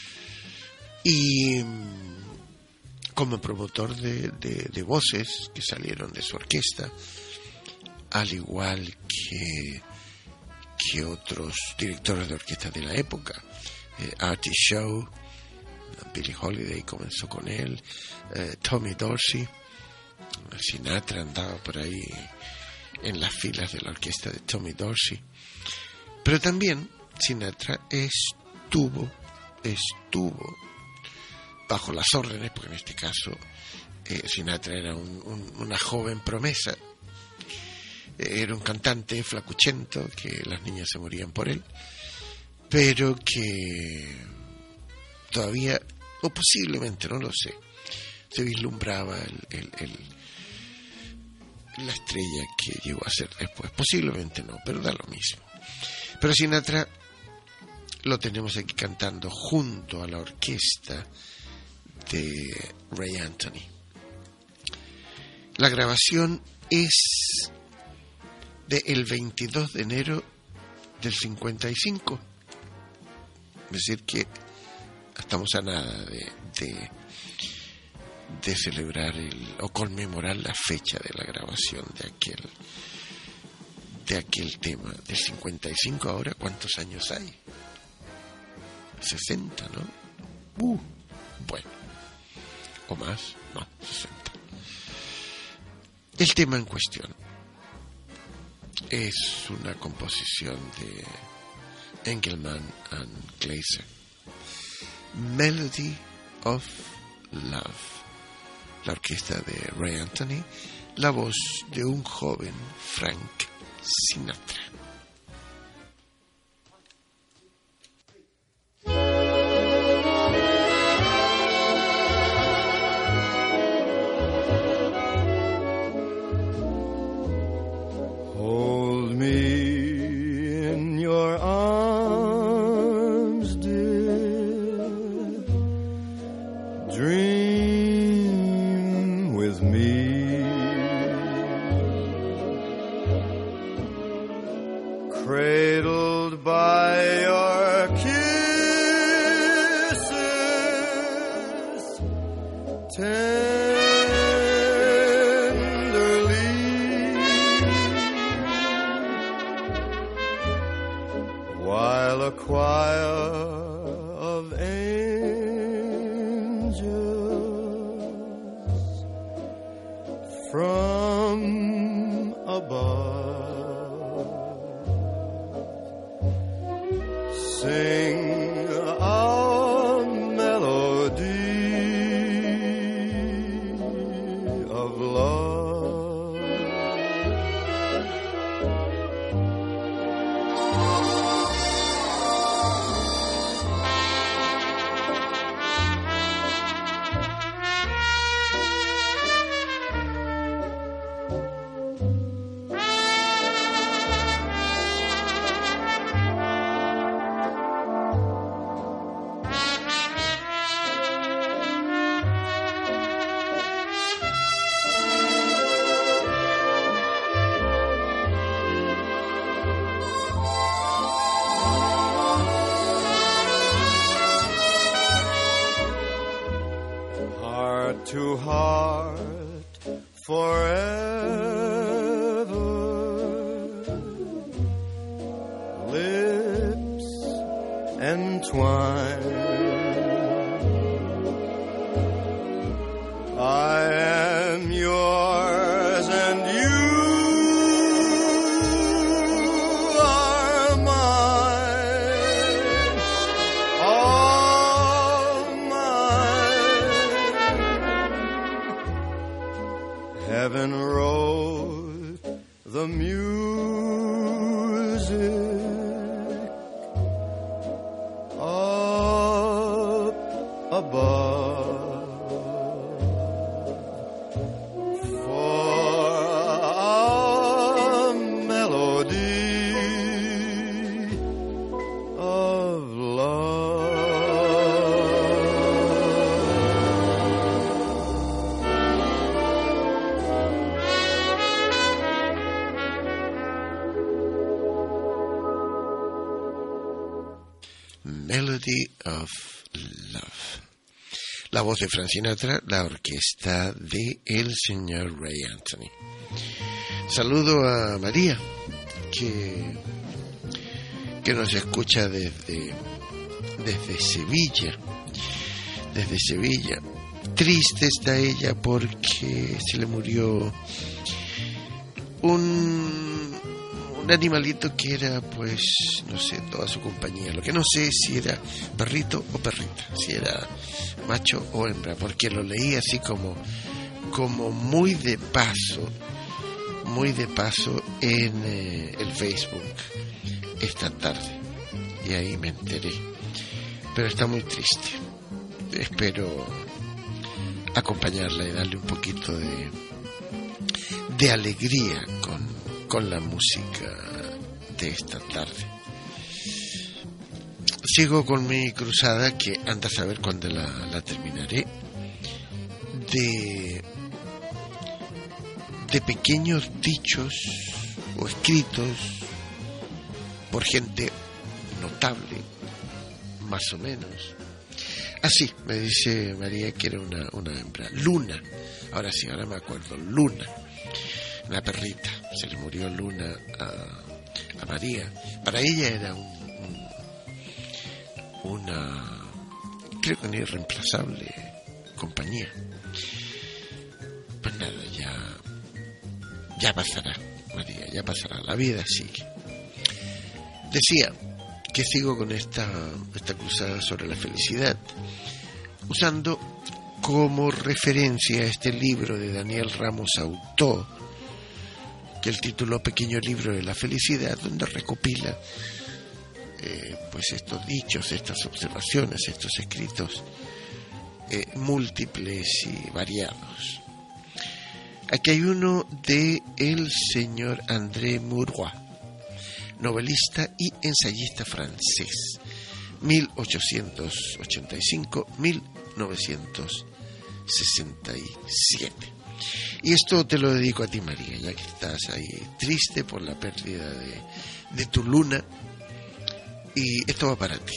Speaker 3: y como promotor de, de, de voces que salieron de su orquesta, al igual que, que otros directores de orquesta de la época. eh, Artie Shaw, Billie Holiday comenzó con él, eh, Tommy Dorsey, Sinatra andaba por ahí en las filas de la orquesta de Tommy Dorsey. Pero también Sinatra estuvo estuvo bajo las órdenes, porque en este caso eh, Sinatra era un, un, una joven promesa. Era un cantante flacuchento que las niñas se morían por él, pero que todavía, o posiblemente, no lo sé, se vislumbraba el, el, el, la estrella que llegó a ser después. Posiblemente no, pero da lo mismo. Pero Sinatra lo tenemos aquí cantando junto a la orquesta de Ray Anthony. La grabación es del veintidós de enero del cincuenta y cinco, es decir que estamos a nada de, de, de celebrar el, o conmemorar la fecha de la grabación de aquel de aquel tema del cincuenta y cinco. Ahora, ¿cuántos años hay? sesenta, ¿no? Uh, bueno, o más, no, sesenta. El tema en cuestión es una composición de Engelman and Glaser, Melody of Love, la orquesta de Ray Anthony, la voz de un joven Frank Sinatra.
Speaker 7: To heart forever, lips entwined. I am your above. For a melody of love.
Speaker 3: Melody of Love. La voz de Frank Sinatra, la orquesta de el señor Ray Anthony. Saludo a María, que, que nos escucha desde, desde Sevilla. Desde Sevilla. Triste está ella porque se le murió un, un animalito que era, pues, no sé, toda su compañía. Lo que no sé si era perrito o perrita, si era macho o hembra, porque lo leí así como, como muy de paso, muy de paso en eh, el Facebook esta tarde, y ahí me enteré. Pero está muy triste. Espero acompañarla y darle un poquito de, de alegría con, con la música de esta tarde. Sigo con mi cruzada, que anda a saber cuándo la, la terminaré, de, de pequeños dichos o escritos por gente notable, más o menos. Así, me dice María que era una, una hembra. Luna, ahora sí, ahora me acuerdo, Luna, una perrita. Se le murió Luna a, a María. Para ella era un, un, una, creo que una irreemplazable compañía. Pues nada, ya, ya pasará, María, ya pasará. La vida sigue. Decía que sigo con esta, esta cruzada sobre la felicidad, usando como referencia este libro de Daniel Ramos Autó, que el título Pequeño Libro de la Felicidad, donde recopila eh, pues estos dichos, estas observaciones, estos escritos eh, múltiples y variados. Aquí hay uno de el señor André Maurois, novelista y ensayista francés, mil ochocientos ochenta y cinco a mil novecientos sesenta y siete. Y esto te lo dedico a ti, María, ya que estás ahí triste por la pérdida de, de tu Luna, y esto va para ti.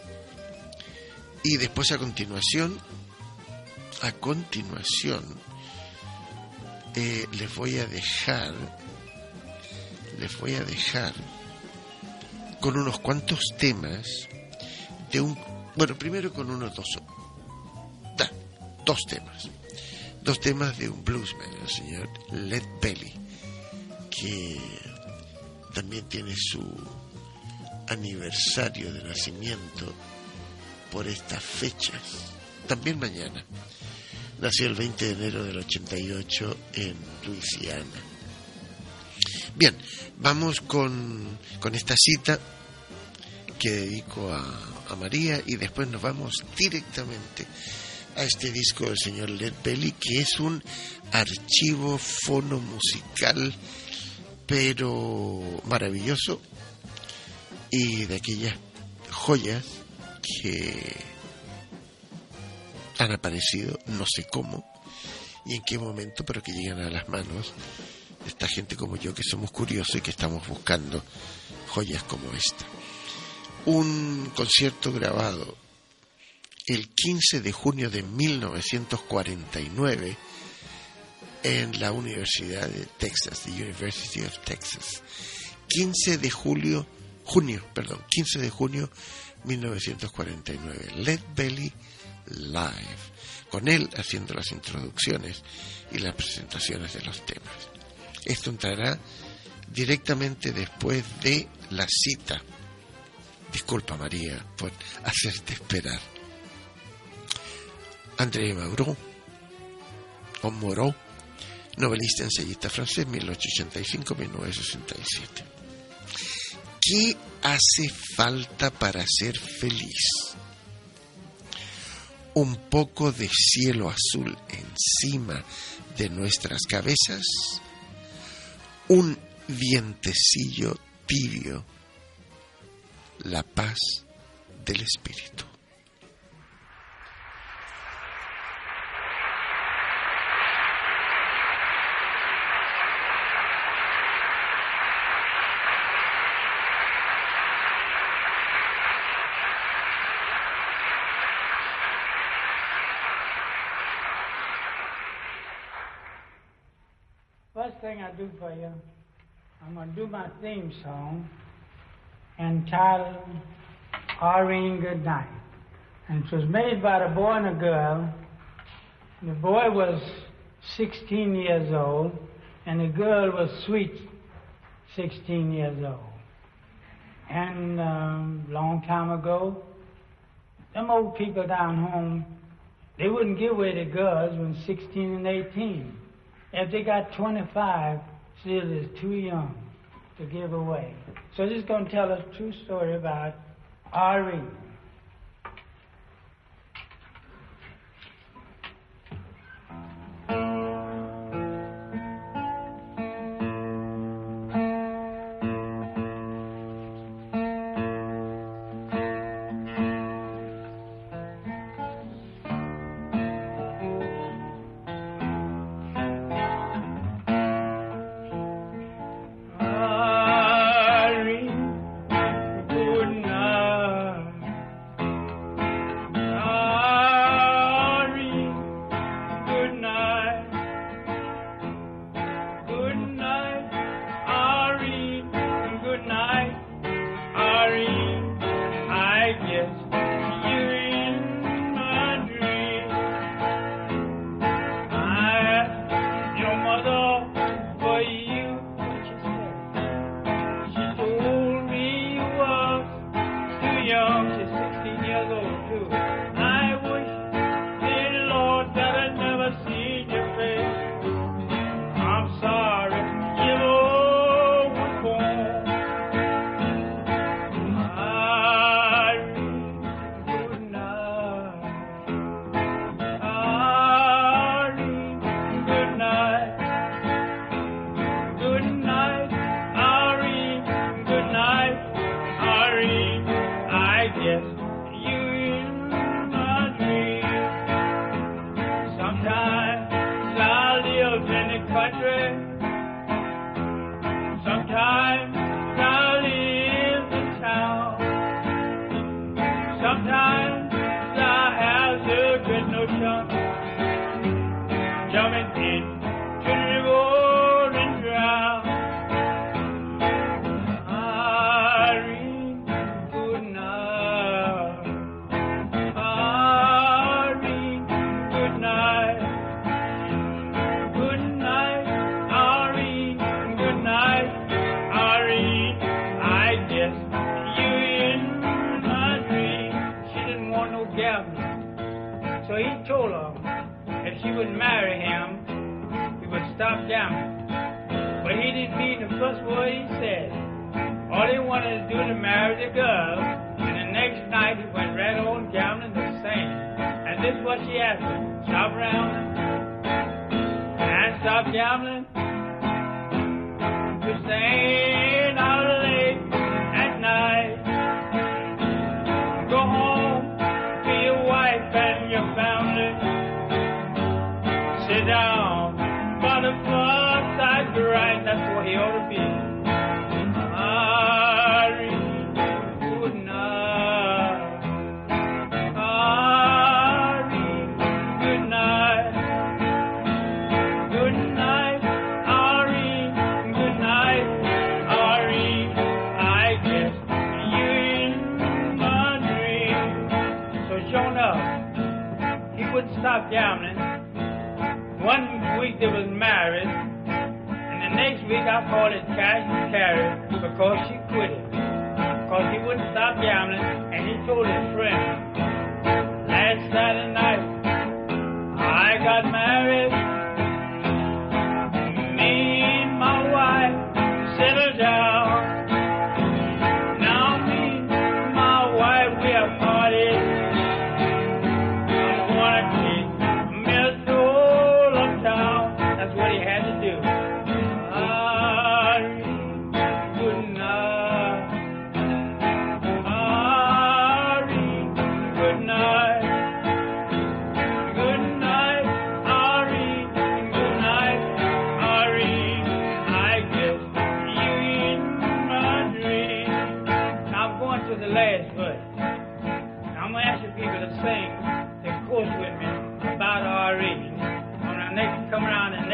Speaker 3: Y después a continuación, a continuación, eh, les voy a dejar, les voy a dejar con unos cuantos temas de un, bueno, primero con unos dos, da, dos temas, dos temas de un bluesman, el señor Lead Belly, que también tiene su aniversario de nacimiento por estas fechas, también mañana. Nació el veinte de enero del ochenta y ocho en Luisiana. Bien, vamos con, con esta cita que dedico a, a María, y después nos vamos directamente a este disco del señor Lead Belly, que es un archivo fonomusical pero maravilloso, y de aquellas joyas que han aparecido, no sé cómo y en qué momento, pero que llegan a las manos de esta gente como yo, que somos curiosos y que estamos buscando joyas como esta. Un concierto grabado el quince de junio de mil novecientos cuarenta y nueve en la Universidad de Texas, the University of Texas. quince de julio, junio, perdón, quince de junio mil novecientos cuarenta y nueve. Lead Belly Live, con él haciendo las introducciones y las presentaciones de los temas. Esto entrará directamente después de la cita. Disculpa, María, por hacerte esperar. André Maurois, o Moreau, novelista ensayista francés, mil ochocientos ochenta y cinco a mil novecientos sesenta y siete. ¿Qué hace falta para ser feliz? un poco de cielo azul encima de nuestras cabezas, un vientecillo tibio, la paz del espíritu.
Speaker 9: First thing I do for you, I'm going to do my theme song entitled Irene Goodnight. And it was made by a boy and a girl. The boy was sixteen years old, and the girl was sweet sixteen years old. And um, long time ago, them old people down home, they wouldn't give away the girls when sixteen and eighteen. If they got twenty-five, still is too young to give away. So this is going to tell us a true story about Irene.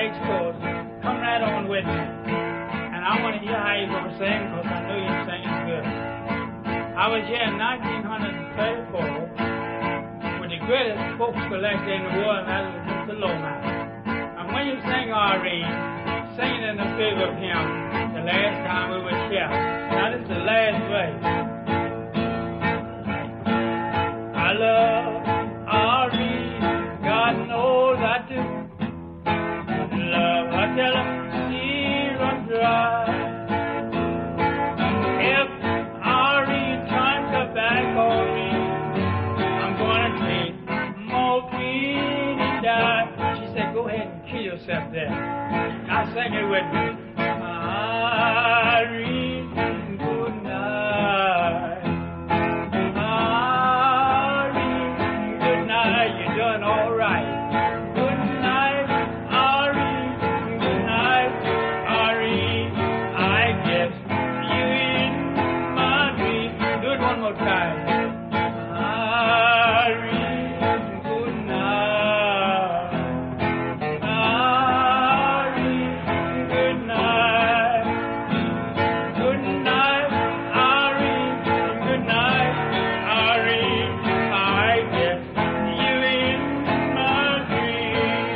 Speaker 9: next chorus. Come right on with me. And I want to hear how you're going to sing because I know you're singing good. I was here in nineteen thirty-four with the greatest folk collector in the world, and that was Mister Lomax. And when you sing Irene, sing it in the favor of him the last time we were here. Now this is the last verse. I love Irene, God knows I do. Love her till she runs dry. If Irene turns her back on me, I'm gonna take morphine and die. She said, go ahead and kill yourself there. Now sing it with me. Irene, good night. Irene, good night. You're doing all right. Good night, Irene. Good night, Irene. I guess you in my dream. Do it one more time. Irene, good night. Irene, good night. Good night, Irene. Good night, Irene. I guess you in my dream.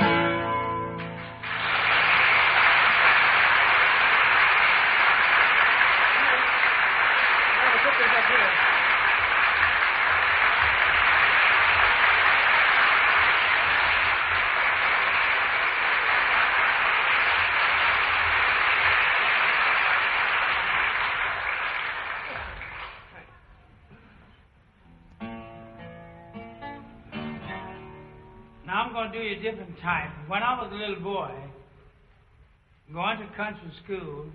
Speaker 9: Now I'm going to do you a different type. When I was a little boy, going to country school,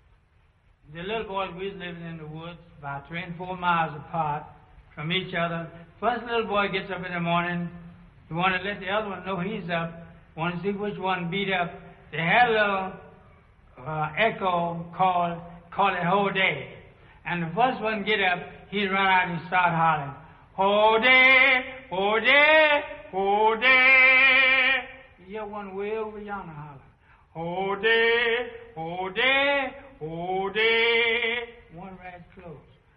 Speaker 9: the little boys, we was living in the woods about three and four miles apart from each other. First little boy gets up in the morning, he wanted to let the other one know he's up, wanted to see which one beat up. They had a little uh, echo called, called it Ho Day. And the first one get up, he'd run out and start hollering, Ho Day, Ho Day, Ho Day. You hear one way over yonder holler. Ho Day, Ho Day, Ho Day. One right close.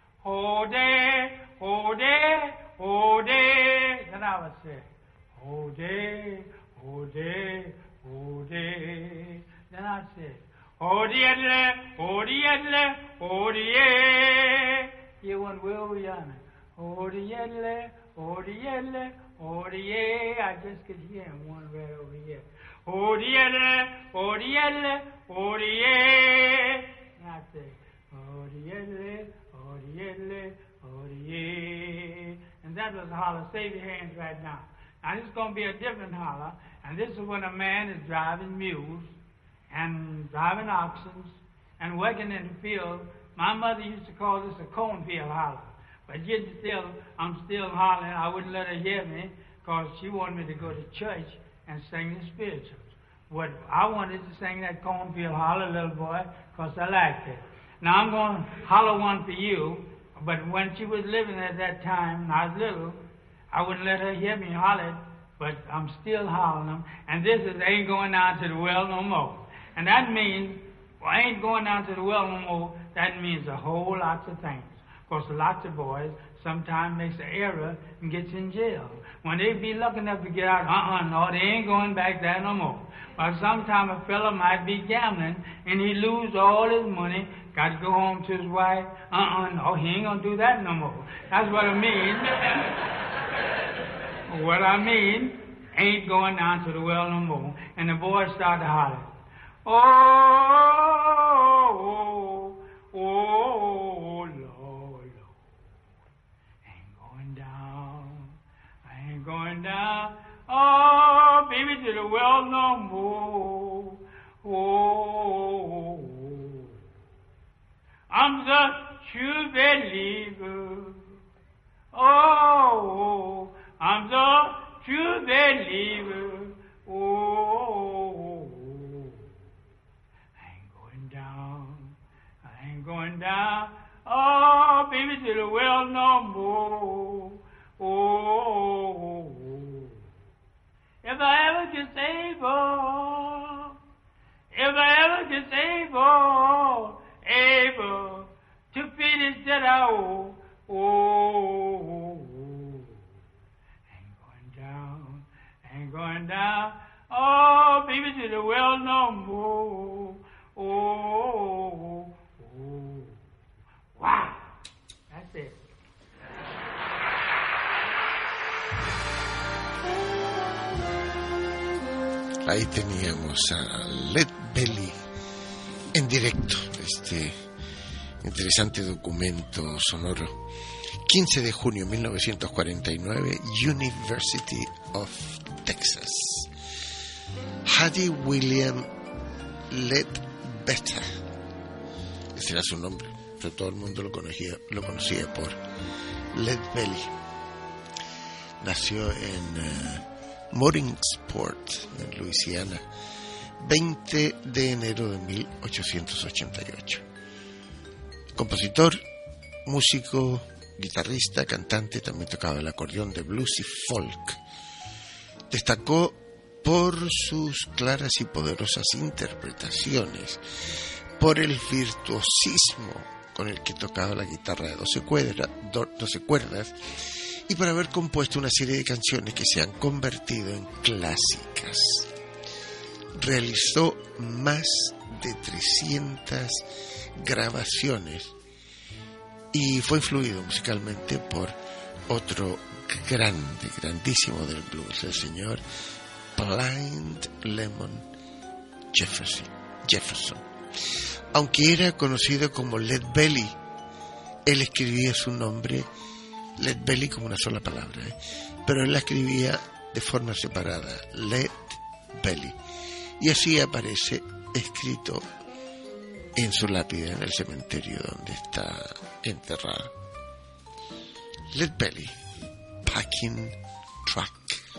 Speaker 9: Ho Day, Ho Day, Ho Day. Then I would say, Ho Day, Ho Day, Ho Day. Then I'd say, Ho Diddle, Ho Diddle, Ho Diddle. You one way over yonder. Ho Diddle, Ho Diddle, Ho Diddle. I just could hear him one right over here. Ho Diddle, Ho Diddle, Ho Diddle. And I'd say, Ho Diddle, Ho Diddle, Ho Diddle. And that was a holler. Save your hands right now. Now this is going to be a different holler. And this is when a man is driving mules and driving oxen and working in the field. My mother used to call this a cornfield holler. But yet still, I'm still hollering. I wouldn't let her hear me because she wanted me to go to church and sing the spirituals. What I wanted to sing that cornfield holler, little boy, because I liked it. Now I'm going to holler one for you, but when she was living at that time, and I was little, I wouldn't let her hear me holler it, but I'm still hollering them. And this is Ain't Going Down to the Well No More. And that means, well, I ain't going down to the well no more. That means a whole lot of things. Of course, lots of boys sometimes makes an error and gets in jail. When they be lucky enough to get out, uh-uh, no, they ain't going back there no more. Or sometime a fella might be gambling and he lose all his money, got to go home to his wife. Uh-uh, no, he ain't going to do that no more. That's what I mean. What I mean, ain't going down to the well no more. And the boys start to holler. Oh, oh, oh, oh, Lord, Lord. Ain't going down. I ain't going down. Oh, baby, to the well no more. Oh, I'm the true believer. Oh, I'm the true believer. Oh, I ain't going down. I ain't going down. Oh, baby, to the well no more. Oh, if I ever get able was I ever just able, able to finish that I owe. Oh, ain't going down, ain't going down. Oh, baby, to the well no more. Oh, oh, wow. That's it.
Speaker 3: Ahí teníamos a Lead Belly en directo, este interesante documento sonoro. quince de junio de mil novecientos cuarenta y nueve, University of Texas. Hattie William Ledbetter, ese era su nombre, pero todo el mundo lo conocía, lo conocía por Lead Belly. Nació en uh, Morningsport, en Luisiana, veinte de enero de mil ochocientos ochenta y ocho. Compositor, músico, guitarrista, cantante, también tocaba el acordeón de blues y folk. Destacó por sus claras y poderosas interpretaciones, por el virtuosismo con el que tocaba la guitarra de doce cuerdas, doce cuerdas y por haber compuesto una serie de canciones que se han convertido en clásicas. Realizó más de trescientas grabaciones y fue influido musicalmente por otro grande, grandísimo del blues, el señor Blind Lemon Jefferson. Jefferson. Aunque era conocido como Lead Belly, él escribía su nombre Lead Belly como una sola palabra, ¿eh? pero él la escribía de forma separada, Lead Belly, y así aparece escrito en su lápida en el cementerio donde está enterrado. Lead Belly, Packing Truck.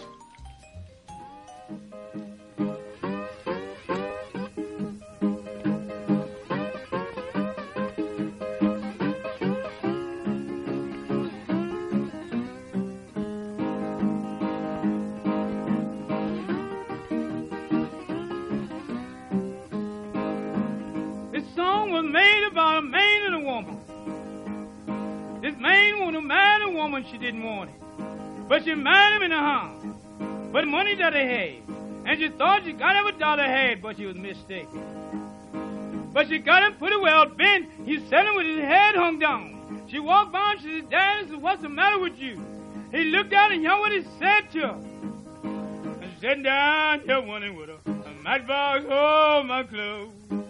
Speaker 9: She didn't want it, but she married him in a home. But money that they had, and she thought she got every dollar had, but she was mistaken. But she got him pretty well bent. He sat him with his head hung down. She walked by and she said, "Daddy, said, what's the matter with you?" He looked out and you know what he said to her. And sitting down here wanting with her, a matchbox, oh my clothes.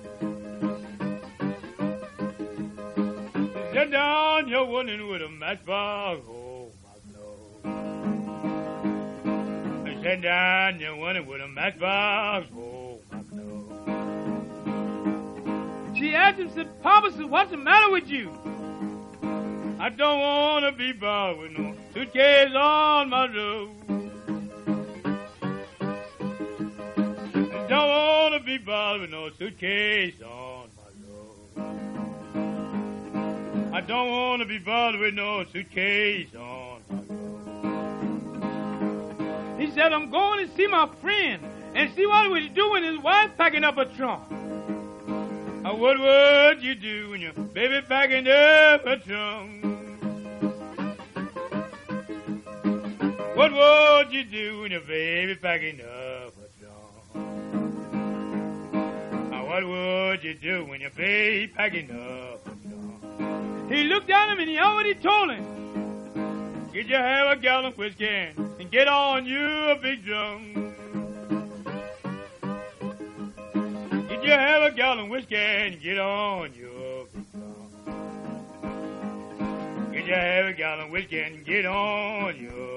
Speaker 9: Sit down here wanting with a matchbox, oh. Sit down, you want it with a matchbox, oh, my clothes. She asked him, said, "Papa, said, what's the matter with you?" "I don't want to be bothered with no suitcase on my road. I don't want to be bothered with no suitcase on my road. I don't want to be bothered with no suitcase on my road." He said, "I'm going to see my friend and see what would he do when his wife packing up a trunk." "Uh, what would you do when your baby packing up a trunk? What would you do when your baby packing up a trunk? Uh, what would you do when your baby packing up a trunk?" He looked at him and he already told him, "Get your have a gallon whiskey and get on you a big drum. Get your have a gallon whiskey and get on you a big drum. Get your have a gallon whiskey and get on you a big drum."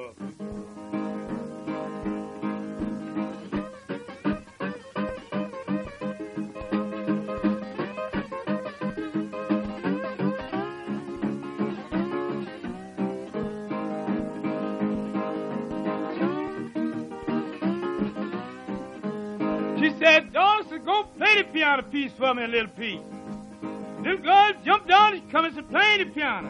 Speaker 9: She said, "Dawson, go play the piano piece for me, a little piece." Little girl jumped down and come and said, "Play the piano."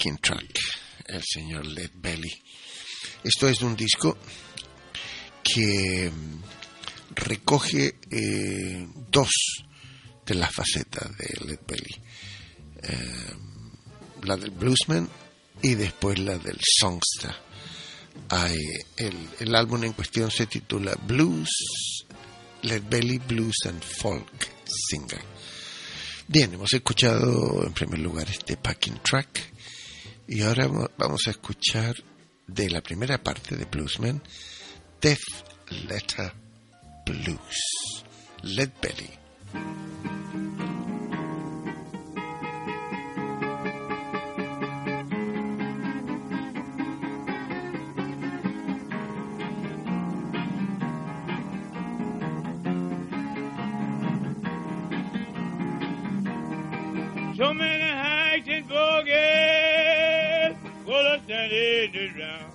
Speaker 3: Backing Track, el señor Lead Belly. Esto es de un disco que recoge eh, dos de las facetas de Lead Belly, eh, la del bluesman y después la del songster. Hay, el, el álbum en cuestión se titula Blues, Lead Belly Blues and Folk Singer. Bien, hemos escuchado en primer lugar este backing track y ahora vamos a escuchar de la primera parte de Bluesman, Death Letter Blues, Lead Belly.
Speaker 10: So many hikes and bogeys full of standing around.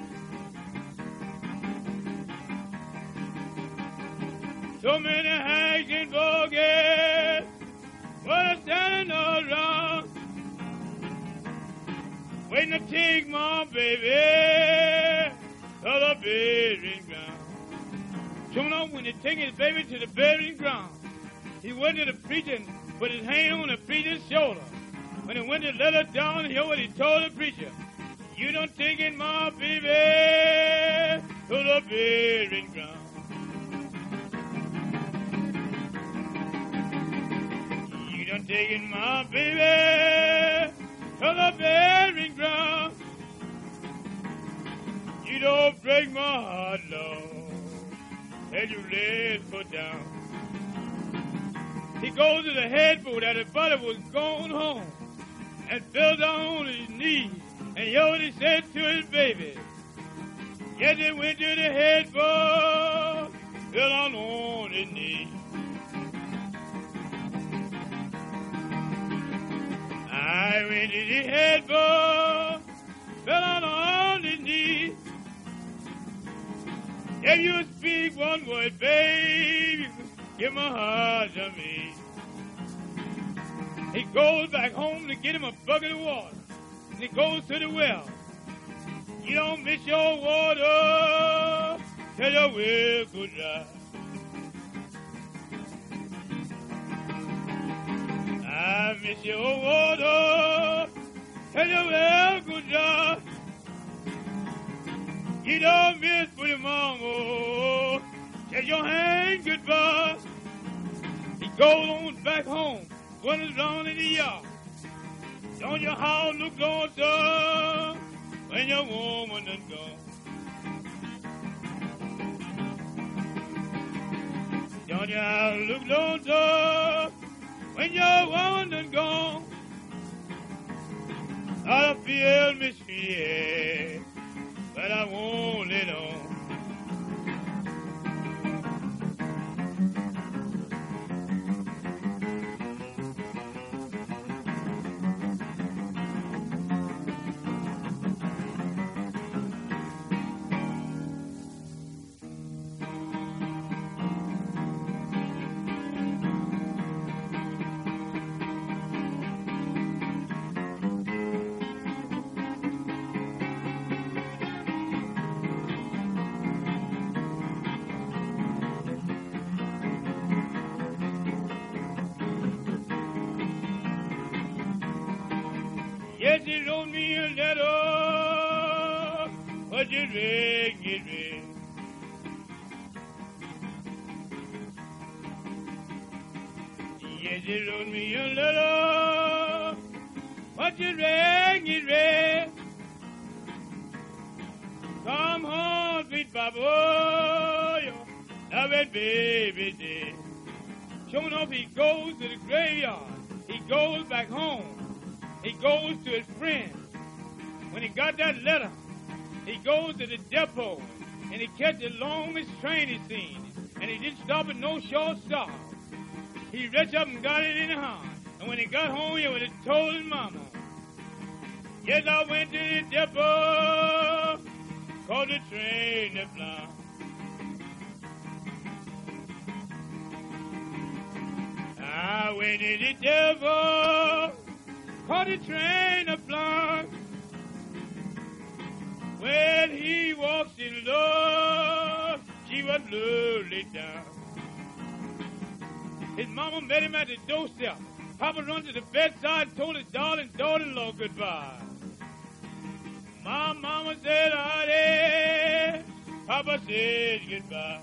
Speaker 10: So many hikes and bogeys full of standing around. Waiting to take my baby to the burying ground. Sure enough, when they take his baby to the burying ground, he went to the preacher and put his hand on the preacher's shoulder. When he went to let her down, hear what he told the preacher. You don't take in my baby to the burying ground. You don't take in my baby to the burying ground. You don't break my heart, Lord, and you lay his foot down. He goes to the headboard that his brother was going home and fell down on his knees and hear what he said to his baby. Yes, he went to the headboard, fell down on his knees. I went to the headboard, fell down on his knees. If you speak one word, baby, give my heart to me. He goes back home to get him a bucket of water. And he goes to the well. You don't miss your water till your well go dry. I miss your water till your well go dry. You don't miss for your mama till your hand goodbye. He goes on back home, running around in the yard. Don't your house look lonesome when your woman done gone? Don't your house look lonesome when your woman done gone? I feel mistreated, but I won't let on. Yes, he wrote me a letter, but you read it, read. Yes, he wrote me a letter, but you read it, read. Come home, sweet Baba, your loving baby dead. Sure enough, he goes to the graveyard. He goes back home. He goes to his friends. When he got that letter, he goes to the depot, and he catch the longest train he seen, and he didn't stop at no short stop. He reached up and got it in the hand, and when he got home, he would have told his mama, yes, I went to the depot, called the train to fly. I went to the depot, caught the train to fly. When he walks in love, she was lovely down. His mama met him at the doorstep. Papa run to the bedside and told his darling daughter-in-law goodbye. My mama said, "Honey," Papa said goodbye.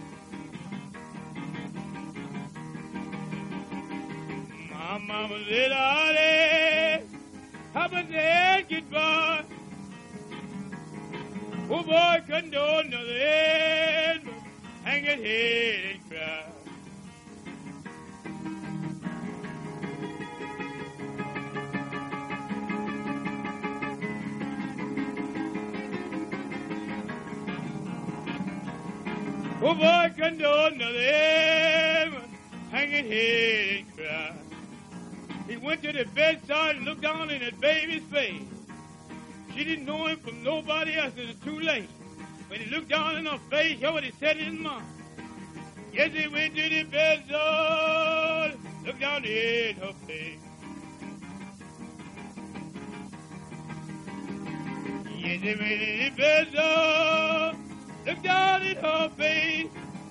Speaker 10: My mama said, "Honey," Papa said goodbye. Oh boy, couldn't do another end but hang his head and cry. Oh boy, couldn't do another end but hang his head and cry. He went to the bedside and looked down in that baby's face. She didn't know him from nobody else. It was too late. When he looked down in her face, hear what he said in his mouth. Yes, he went to the bedside, looked down in her face. Yes, he went to the bedside, looked down in her face.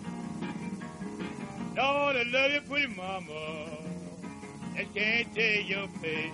Speaker 10: Lord, I love you, pretty mama. I can't take your face.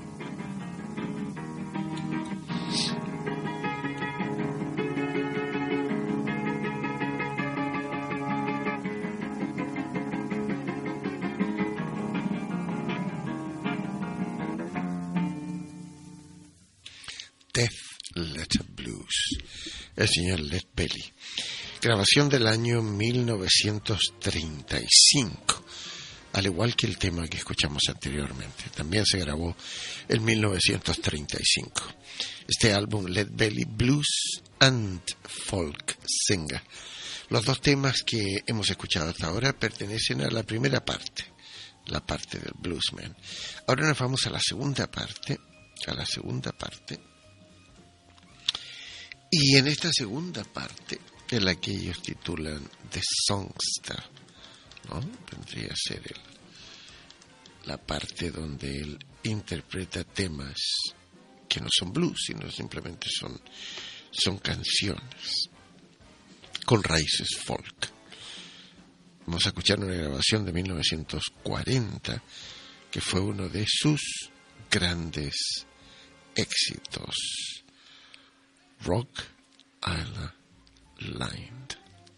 Speaker 3: Death Letter Blues, el señor Led Belly. Grabación del año mil novecientos treinta y cinco, al igual que el tema que escuchamos anteriormente. También se grabó en mil novecientos treinta y cinco. Este álbum, Led Belly Blues and Folk Singer. Los dos temas que hemos escuchado hasta ahora pertenecen a la primera parte, la parte del bluesman. Ahora nos vamos a la segunda parte, a la segunda parte. Y en esta segunda parte, en la que ellos titulan The Songster, ¿no? Vendría a ser el, la parte donde él interpreta temas que no son blues, sino simplemente son, son canciones con raíces folk. Vamos a escuchar una grabación de mil novecientos cuarenta que fue uno de sus grandes éxitos. Rock Island Line.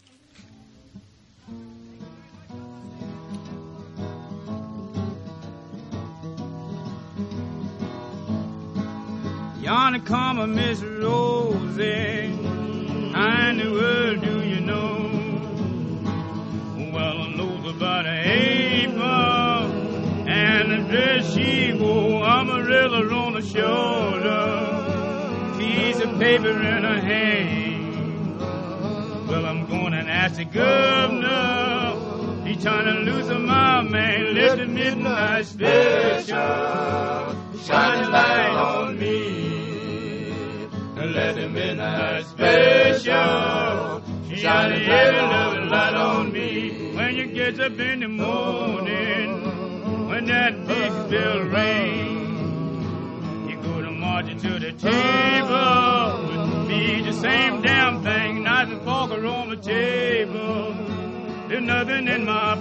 Speaker 10: Yonder come a Miss Rosie, how in the world do you know? Well, I knows about her apron and the dress she wore, umbrella on her shoulder, piece of paper in her hand. Well, I'm going and ask the governor, he's trying to loosen my man, let the midnight special shine a light on me. Let the midnight special shine a heavy loving light on me. When you get up in the morning, when that big bell rings, you go to marching to the table, be the same damn thing, knife and fork are on the table. There's nothing in my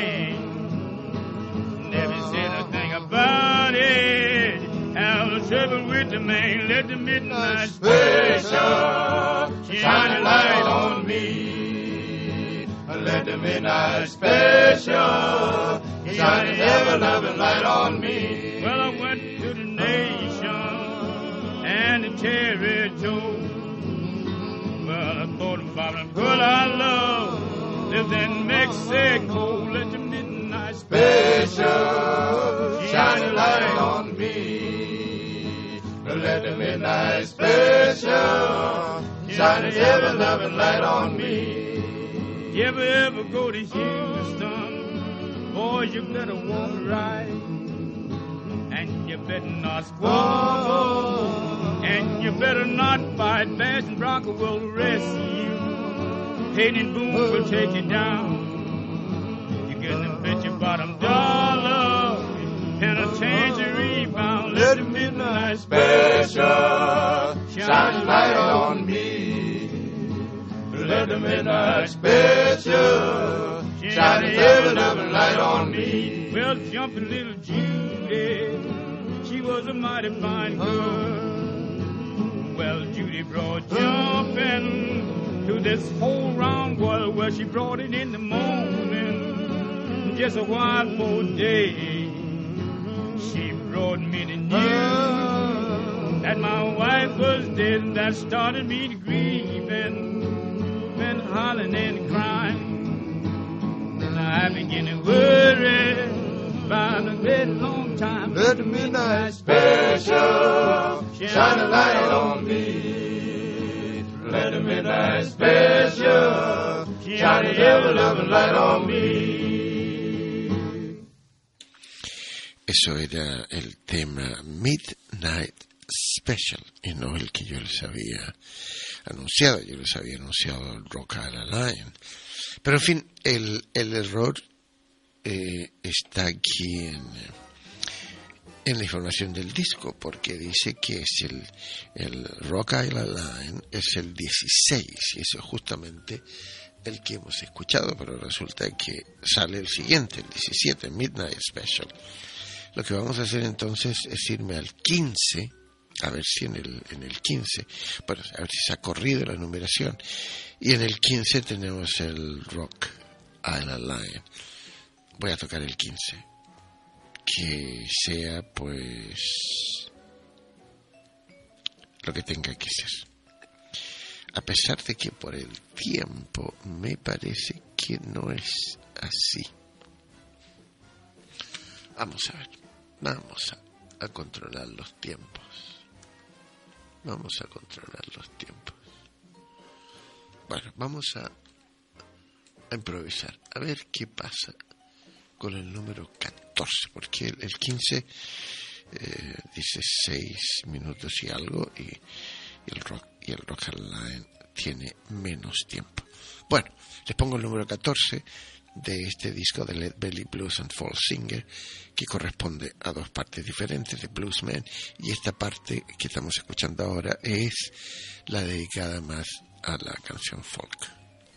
Speaker 10: pain, never said a thing about it. Have no trouble with the man, let the midnight special shine a light on me. Let the midnight special shine a heavy loving light on me. Well, I went to the nation and the territory. Well, I thought about it, but I love lives in Mexico. Let the midnight special shine a light on me. Let the midnight special shine a heavy loving light on me. You ever ever go to Houston, boy, you better walk right, and you better not squabble, and you better not fight. Bass and Bronco will arrest you, Hayden Boone will take you down. You get them bet your bottom dollar, penitentiary bound. Let the midnight special shine a light on me.
Speaker 8: midnight special, shining every little light on me.
Speaker 10: Well, jumping little Judy, she was a mighty fine girl. Well, Judy brought jumping to this whole round world. Well, she brought it in the morning, just a while for day. She brought me the news that my wife was dead, and that started me to grieve and been hollering and crying. And I began to worry about a very long time.
Speaker 8: Let the midnight special shine a light on me. Let the midnight special shine every little light on me.
Speaker 3: Eso era el tema Midnight Special y no el que yo les había anunciado. Yo les había anunciado el Rock Island Line. Pero en fin, el, el error eh, está aquí en, en la información del disco, porque dice que es el, el Rock Island Line es el dieciséis, y eso es justamente el que hemos escuchado, pero resulta que sale el siguiente, el diecisiete, Midnight Special. Lo que vamos a hacer entonces es irme al quince, a ver si en el, en el quince, bueno, a ver si se ha corrido la numeración, y en el quince tenemos el Rock Island Line. Voy a tocar el quince, que sea pues lo que tenga que ser. A pesar de que por el tiempo me parece que no es así. Vamos a ver, vamos a, a controlar los tiempos. Vamos a controlar los tiempos. Bueno, vamos a, a improvisar, a ver qué pasa con el número catorce, porque el, el quince eh, dice seis minutos y algo, y, y el rock y el rock line tiene menos tiempo. Bueno, les pongo el número catorce de este disco de Lead Belly Blues and Folk Singer, que corresponde a dos partes diferentes de Bluesman, y esta parte que estamos escuchando ahora es la dedicada más a la canción folk.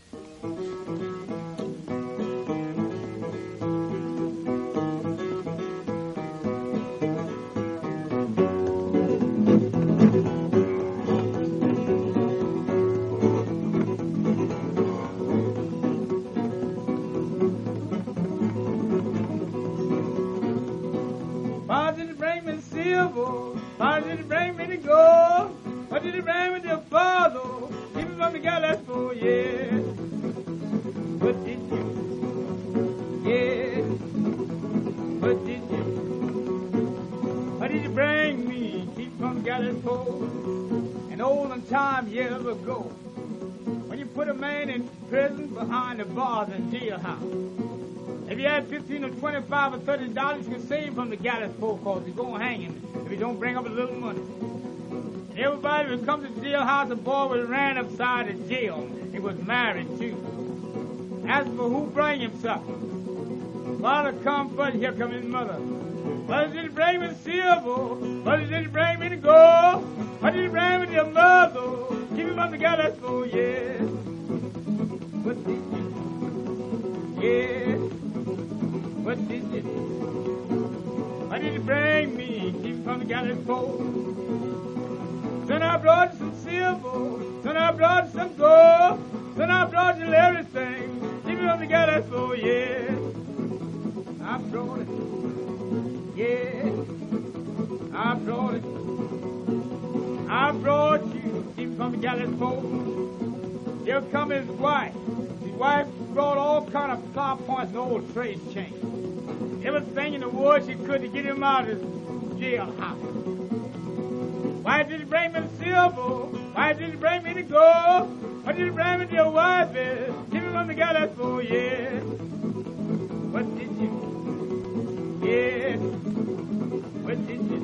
Speaker 10: Why did he bring me to gold? Why did he bring me to Apollo? Even from the gallows for years. What did you? Yeah. What did you? Why did you bring me? Keep from the gallows for an olden time years ago, when you put a man in prison behind the bars in jailhouse. If you had fifteen or twenty-five or thirty dollars, you can save from the gallows pole, cause you're going to hang him if you don't bring up a little money. And everybody would come to the jailhouse, the boy was ran upside the jail. He was married too. Asked for who bring him something. Father come first, here come his mother. What did he bring me to silver? What did he bring me to gold? What did he bring me to your mother? Keep him on the gallows pole, yeah. What did you? Yeah. What did you do? Why did you bring me? Keep from the gallows pole. Then I brought you some silver. Then I brought you some gold. Then I brought you everything. Keep it on the gallows pole, yeah. I brought it. Yeah. I brought it. I brought you. Keep from the gallows pole. Here come his wife. His wife brought all kind of plow points and old trade chains. Everything in the world she could to get him out of his jailhouse. Why did he bring me the silver? Why did he bring me the gold? Why did he bring me to your wife? Keep him on the gallows pole, yeah. What did you? Yeah. What did you?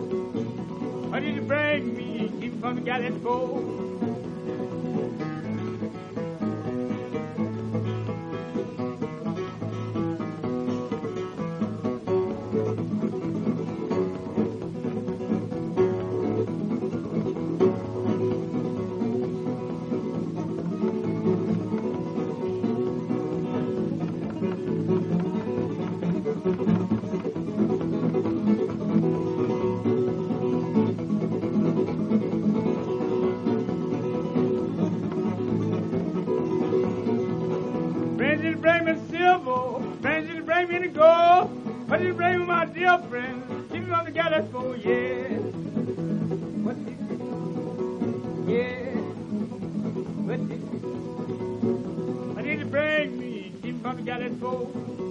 Speaker 10: Why did he bring me? Keep him on the gallows pole. did you bring me silver? Friends, did you bring me the gold? What did you bring me, my dear friend? Keep me on the gallows for, yeah. What did you, yeah. What did you, what did you bring me? Keep me on the gallows for.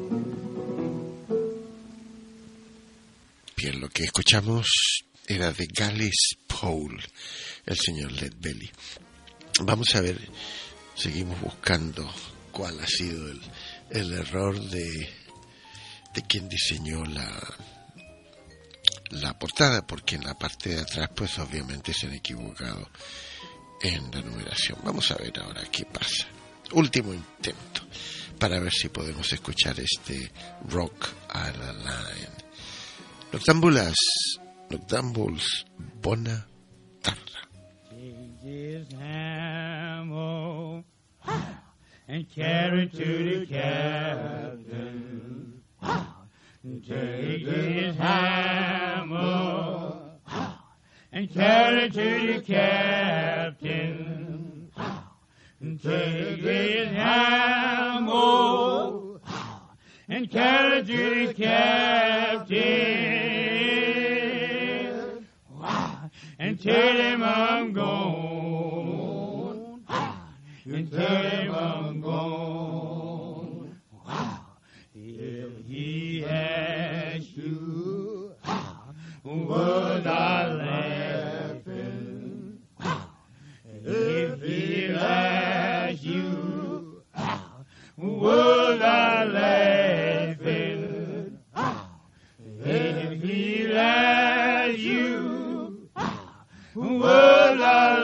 Speaker 3: Bien, lo que escuchamos era de Gales Paul, el señor Led Belly. Vamos a ver, seguimos buscando cuál ha sido el, el error de, de quien diseñó la, la portada, porque en la parte de atrás pues obviamente se han equivocado en la numeración. Vamos a ver ahora qué pasa. Último intento para ver si podemos escuchar este Rock Island Line. Noctámbulas, Noctámbuls, bona tarda.
Speaker 10: Take his hammer and carry to the captain. Take his hammer and carry to the captain. Take his hammer and carry to the captain. And tell him I'm gone. And tell him I'm gone. If he asks you, was I laughing? If he asks you, was I laughing? If he asks you, was I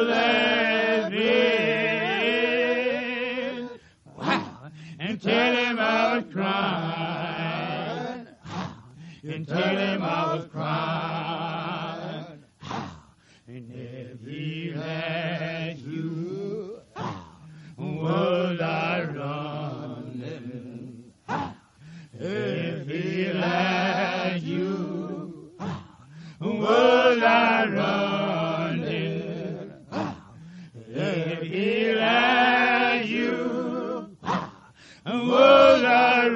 Speaker 10: laughing? And tell him I was crying. And tell him I was crying. And if he asks you, was I running? If he asks you, was I running? If he asks you, was I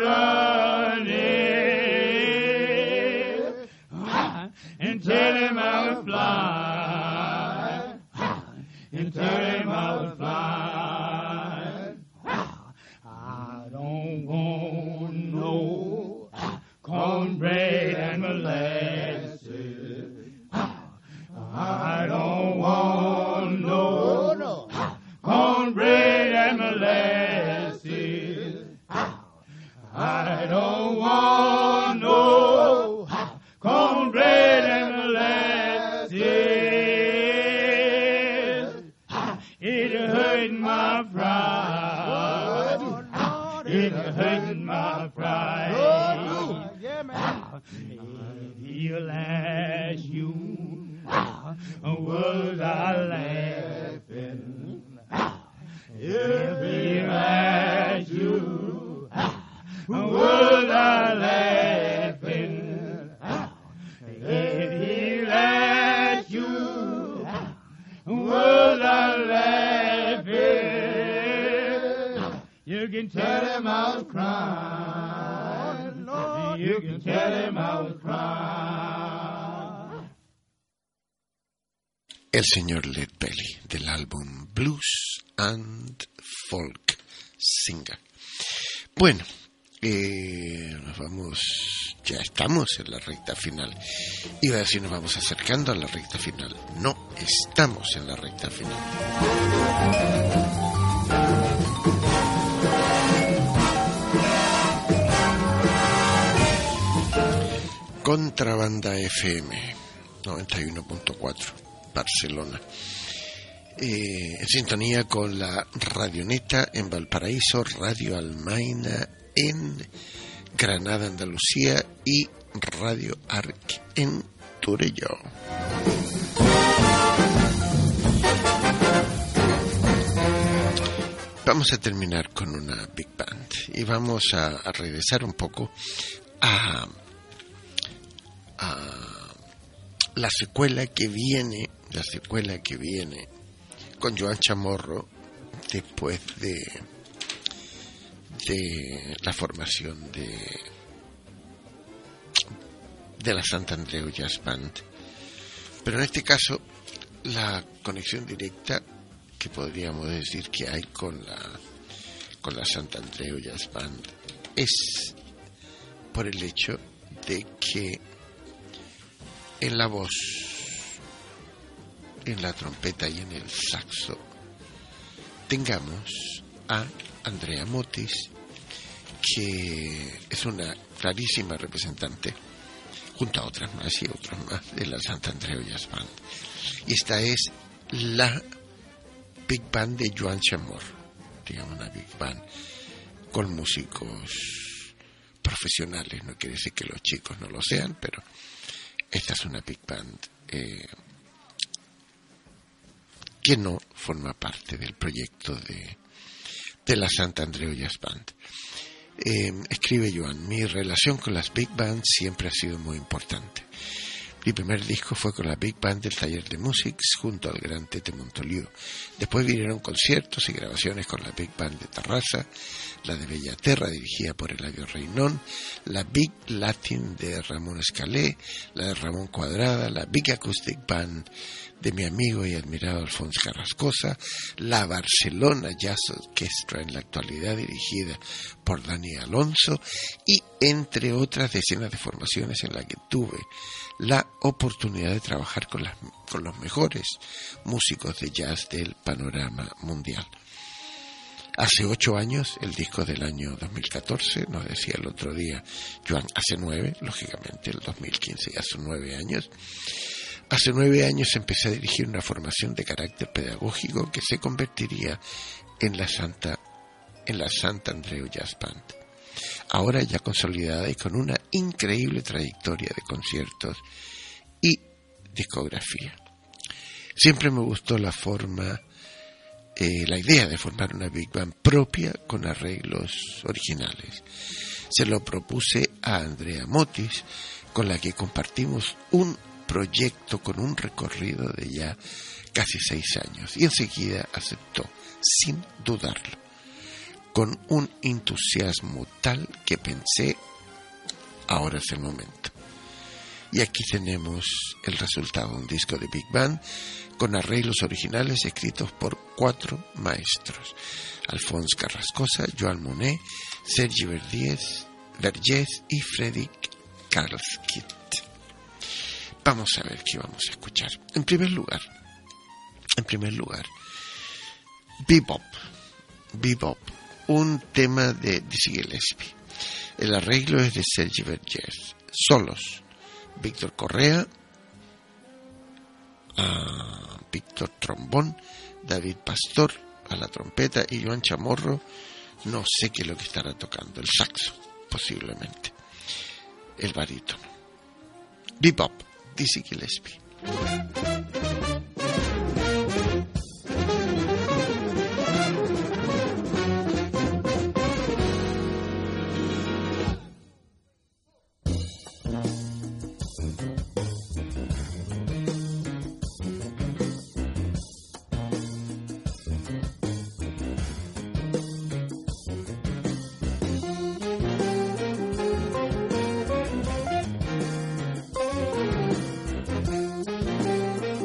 Speaker 10: running? And tell him I was flying. And tell him I was flying. I don't want no cornbread and molasses. I don't want no cornbread and molasses. I don't want no cornbread and molasses. It hurt my pride. It hurt my pride. He'll ask you, was I laughing? If he asked you, was I laughing? If he asked you, was I laughing? You can tell him I was crying. You can tell him I was crying.
Speaker 3: El señor Led Belly, del álbum Blues and Folk Singer. Bueno, eh, nos vamos, ya estamos en la recta final. Iba a decir nos vamos acercando a la recta final. No, estamos en la recta final. Contrabanda F M noventa y uno punto cuatro, Barcelona. Eh, en sintonía con la Radioneta en Valparaíso, Radio Almaina en Granada, Andalucía y Radio Arc en Torelló. Vamos a terminar con una Big Band y vamos a, a regresar un poco a, a la secuela que viene, la secuela que viene con Joan Chamorro después de de la formación de de la Sant'Andreu Jazz Band. Pero en este caso la conexión directa que podríamos decir que hay con la con la Sant'Andreu Jazz Band es por el hecho de que en la voz, en la trompeta y en el saxo tengamos a Andrea Motis, que es una clarísima representante, junto a otras más y otros más, de la Sant'Andreu Jazz Band. Y esta es la Big Band de Joan Chamorro, digamos una Big Band con músicos profesionales. No quiere decir que los chicos no lo sean, pero esta es una Big Band eh, que no forma parte del proyecto de, de la Sant'Andreu Jazz Band. Eh, escribe Joan: mi relación con las Big Bands siempre ha sido muy importante. Mi primer disco fue con la Big Band del Taller de Musics junto al Gran Tete Montoliu. Después vinieron conciertos y grabaciones con la Big Band de Tarrasa, la de Bellaterra dirigida por Eladio Reinón, la Big Latin de Ramón Escalé, la de Ramón Cuadrada, la Big Acoustic Band de mi amigo y admirado Alfonso Carrascosa, la Barcelona Jazz Orchestra en la actualidad dirigida por Dani Alonso, y entre otras decenas de formaciones en las que tuve la oportunidad de trabajar con, las, con los mejores músicos de jazz del panorama mundial. Hace ocho años, el disco del año dos mil catorce, nos decía el otro día Joan, hace nueve, lógicamente el dos mil quince, hace nueve años, hace nueve años empecé a dirigir una formación de carácter pedagógico que se convertiría en la Santa, en la Sant'Andreu Jazz Band. Ahora ya consolidada y con una increíble trayectoria de conciertos y discografía. Siempre me gustó la forma, eh, la idea de formar una Big Band propia con arreglos originales. Se lo propuse a Andrea Motis, con la que compartimos un proyecto con un recorrido de ya casi seis años, y enseguida aceptó, sin dudarlo, con un entusiasmo tal que pensé, ahora es el momento. Y aquí tenemos el resultado, un disco de Big Band con arreglos originales escritos por cuatro maestros: Alfonso Carrascosa, Joan Monet, Sergi Verdies, Vergés y Frédéric Karlskit. Vamos a ver qué vamos a escuchar. En primer lugar, en primer lugar, Bebop, Bebop, un tema de Dizzy Gillespie. El arreglo es de Sergi Vergés. Solos: Víctor Correa, uh, Víctor Trombón, David Pastor a la trompeta y Joan Chamorro, no sé qué es lo que estará tocando, el saxo, posiblemente, el barítono. Bebop, Dizzy Gillespie.
Speaker 11: Thank you.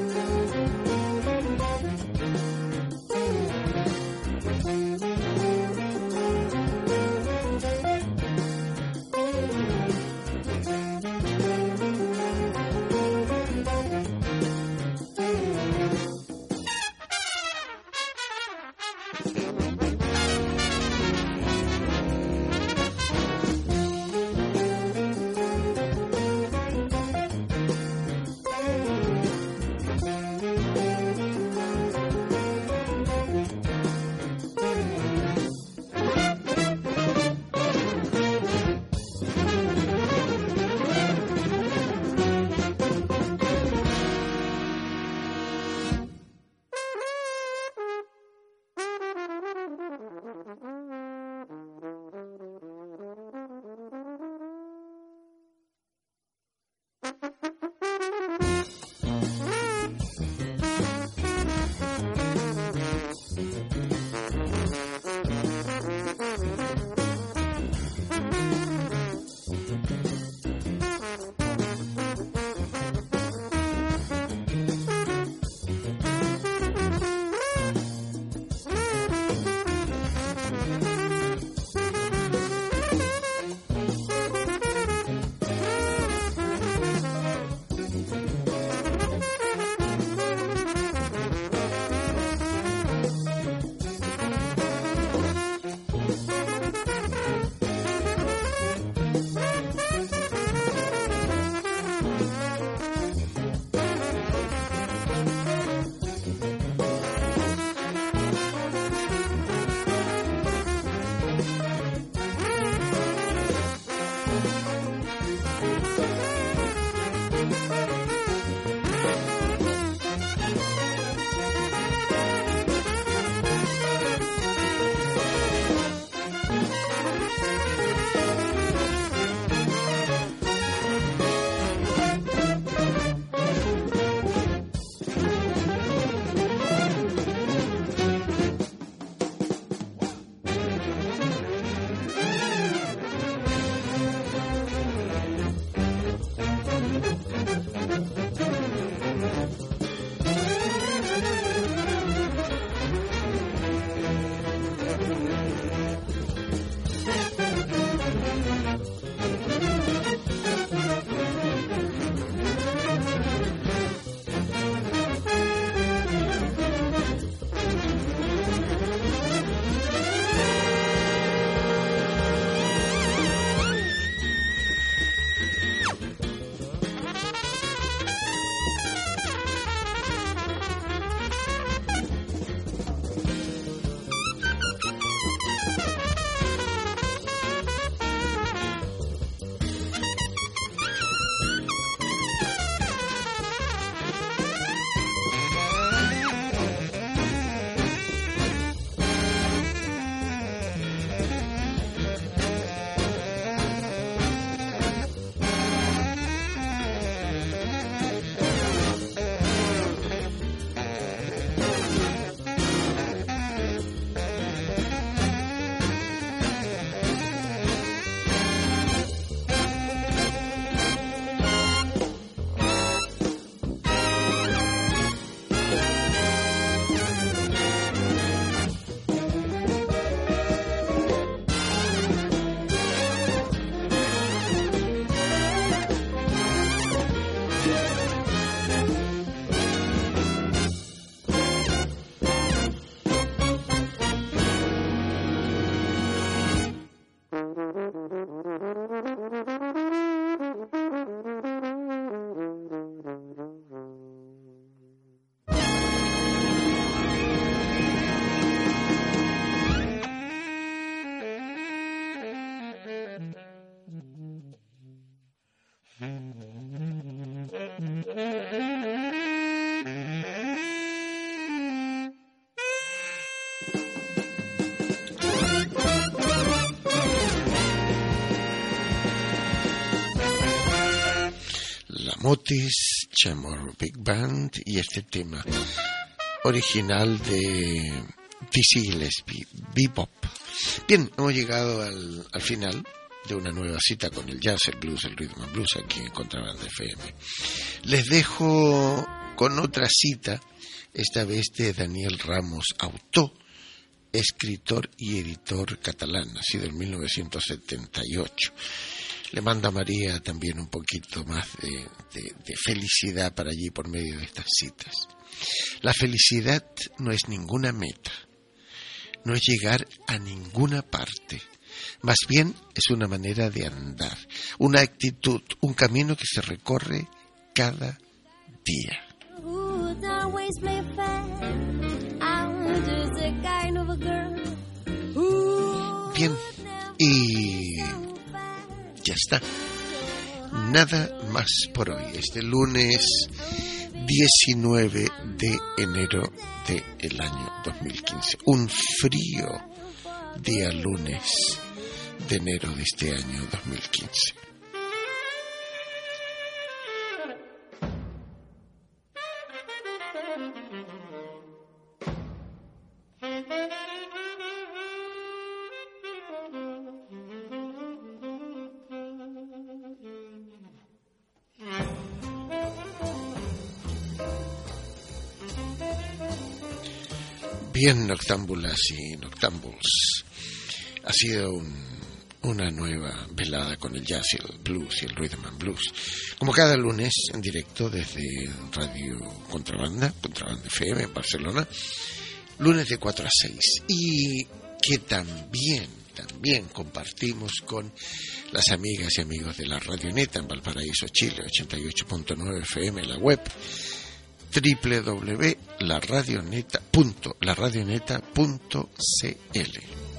Speaker 3: Otis, Chamorro Big Band y este tema original de Dizzy Gillespie, Bebop. Bien, hemos llegado al, al final de una nueva cita con el jazz, el blues, el rhythm and blues aquí en Contrabanda F M. Les dejo con otra cita, esta vez de Daniel Ramos Autó, escritor y editor catalán, nacido en mil novecientos setenta y ocho. Le manda a María también un poquito más de, de, de felicidad para allí por medio de estas citas. La felicidad no es ninguna meta, no es llegar a ninguna parte, más bien es una manera de andar, una actitud, un camino que se recorre cada día. Bien, y ya está. Nada más por hoy. Este lunes diecinueve de enero del año dos mil quince. Un frío día lunes de enero de este año dos mil quince. Bien, noctámbulas y noctámbuls, ha sido un, una nueva velada con el jazz y el blues y el rhythm and blues, como cada lunes en directo desde Radio Contrabanda, Contrabanda F M en Barcelona, lunes de cuatro a seis, y que también, también compartimos con las amigas y amigos de la Radioneta en Valparaíso, Chile, ochenta y ocho punto nueve F M, la web doble u doble u doble u punto la radioneta punto la radioneta punto c l.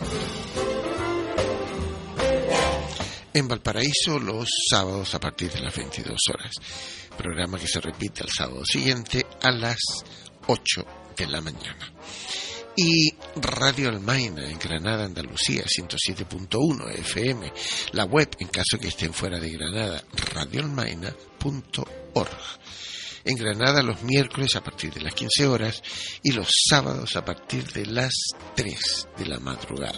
Speaker 3: En Valparaíso los sábados a partir de las veintidós horas, programa que se repite el sábado siguiente a las ocho de la mañana. Y Radio Almaina en Granada, Andalucía, ciento siete punto uno F M, la web en caso que estén fuera de Granada, radio almaina punto org. En Granada los miércoles a partir de las quince horas y los sábados a partir de las tres de la madrugada.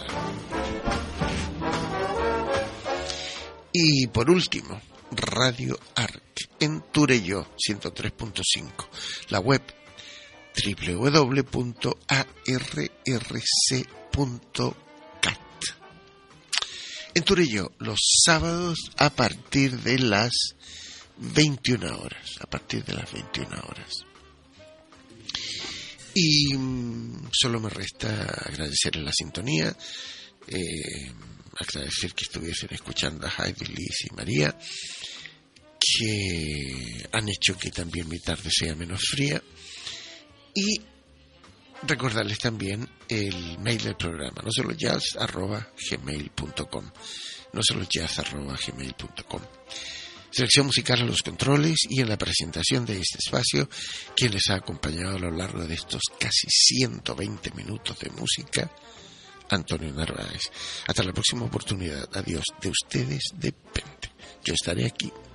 Speaker 3: Y por último, Radio Arc en Turelló, ciento tres punto cinco, la web doble u doble u doble u punto a r r c punto cat. En Turelló los sábados a partir de las veintiuna horas, a partir de las veintiuna horas. Y mmm, solo me resta agradecerles la sintonía, eh, agradecer que estuviesen escuchando a Heidi, Liz y María, que han hecho que también mi tarde sea menos fría, y recordarles también el mail del programa, no solo jazz arroba gmail punto com, no solo jazz arroba gmail punto com. Selección musical a los controles y en la presentación de este espacio, quien les ha acompañado a lo largo de estos casi ciento veinte minutos de música, Antonio Narváez. Hasta la próxima oportunidad. Adiós. De ustedes depende. Yo estaré aquí.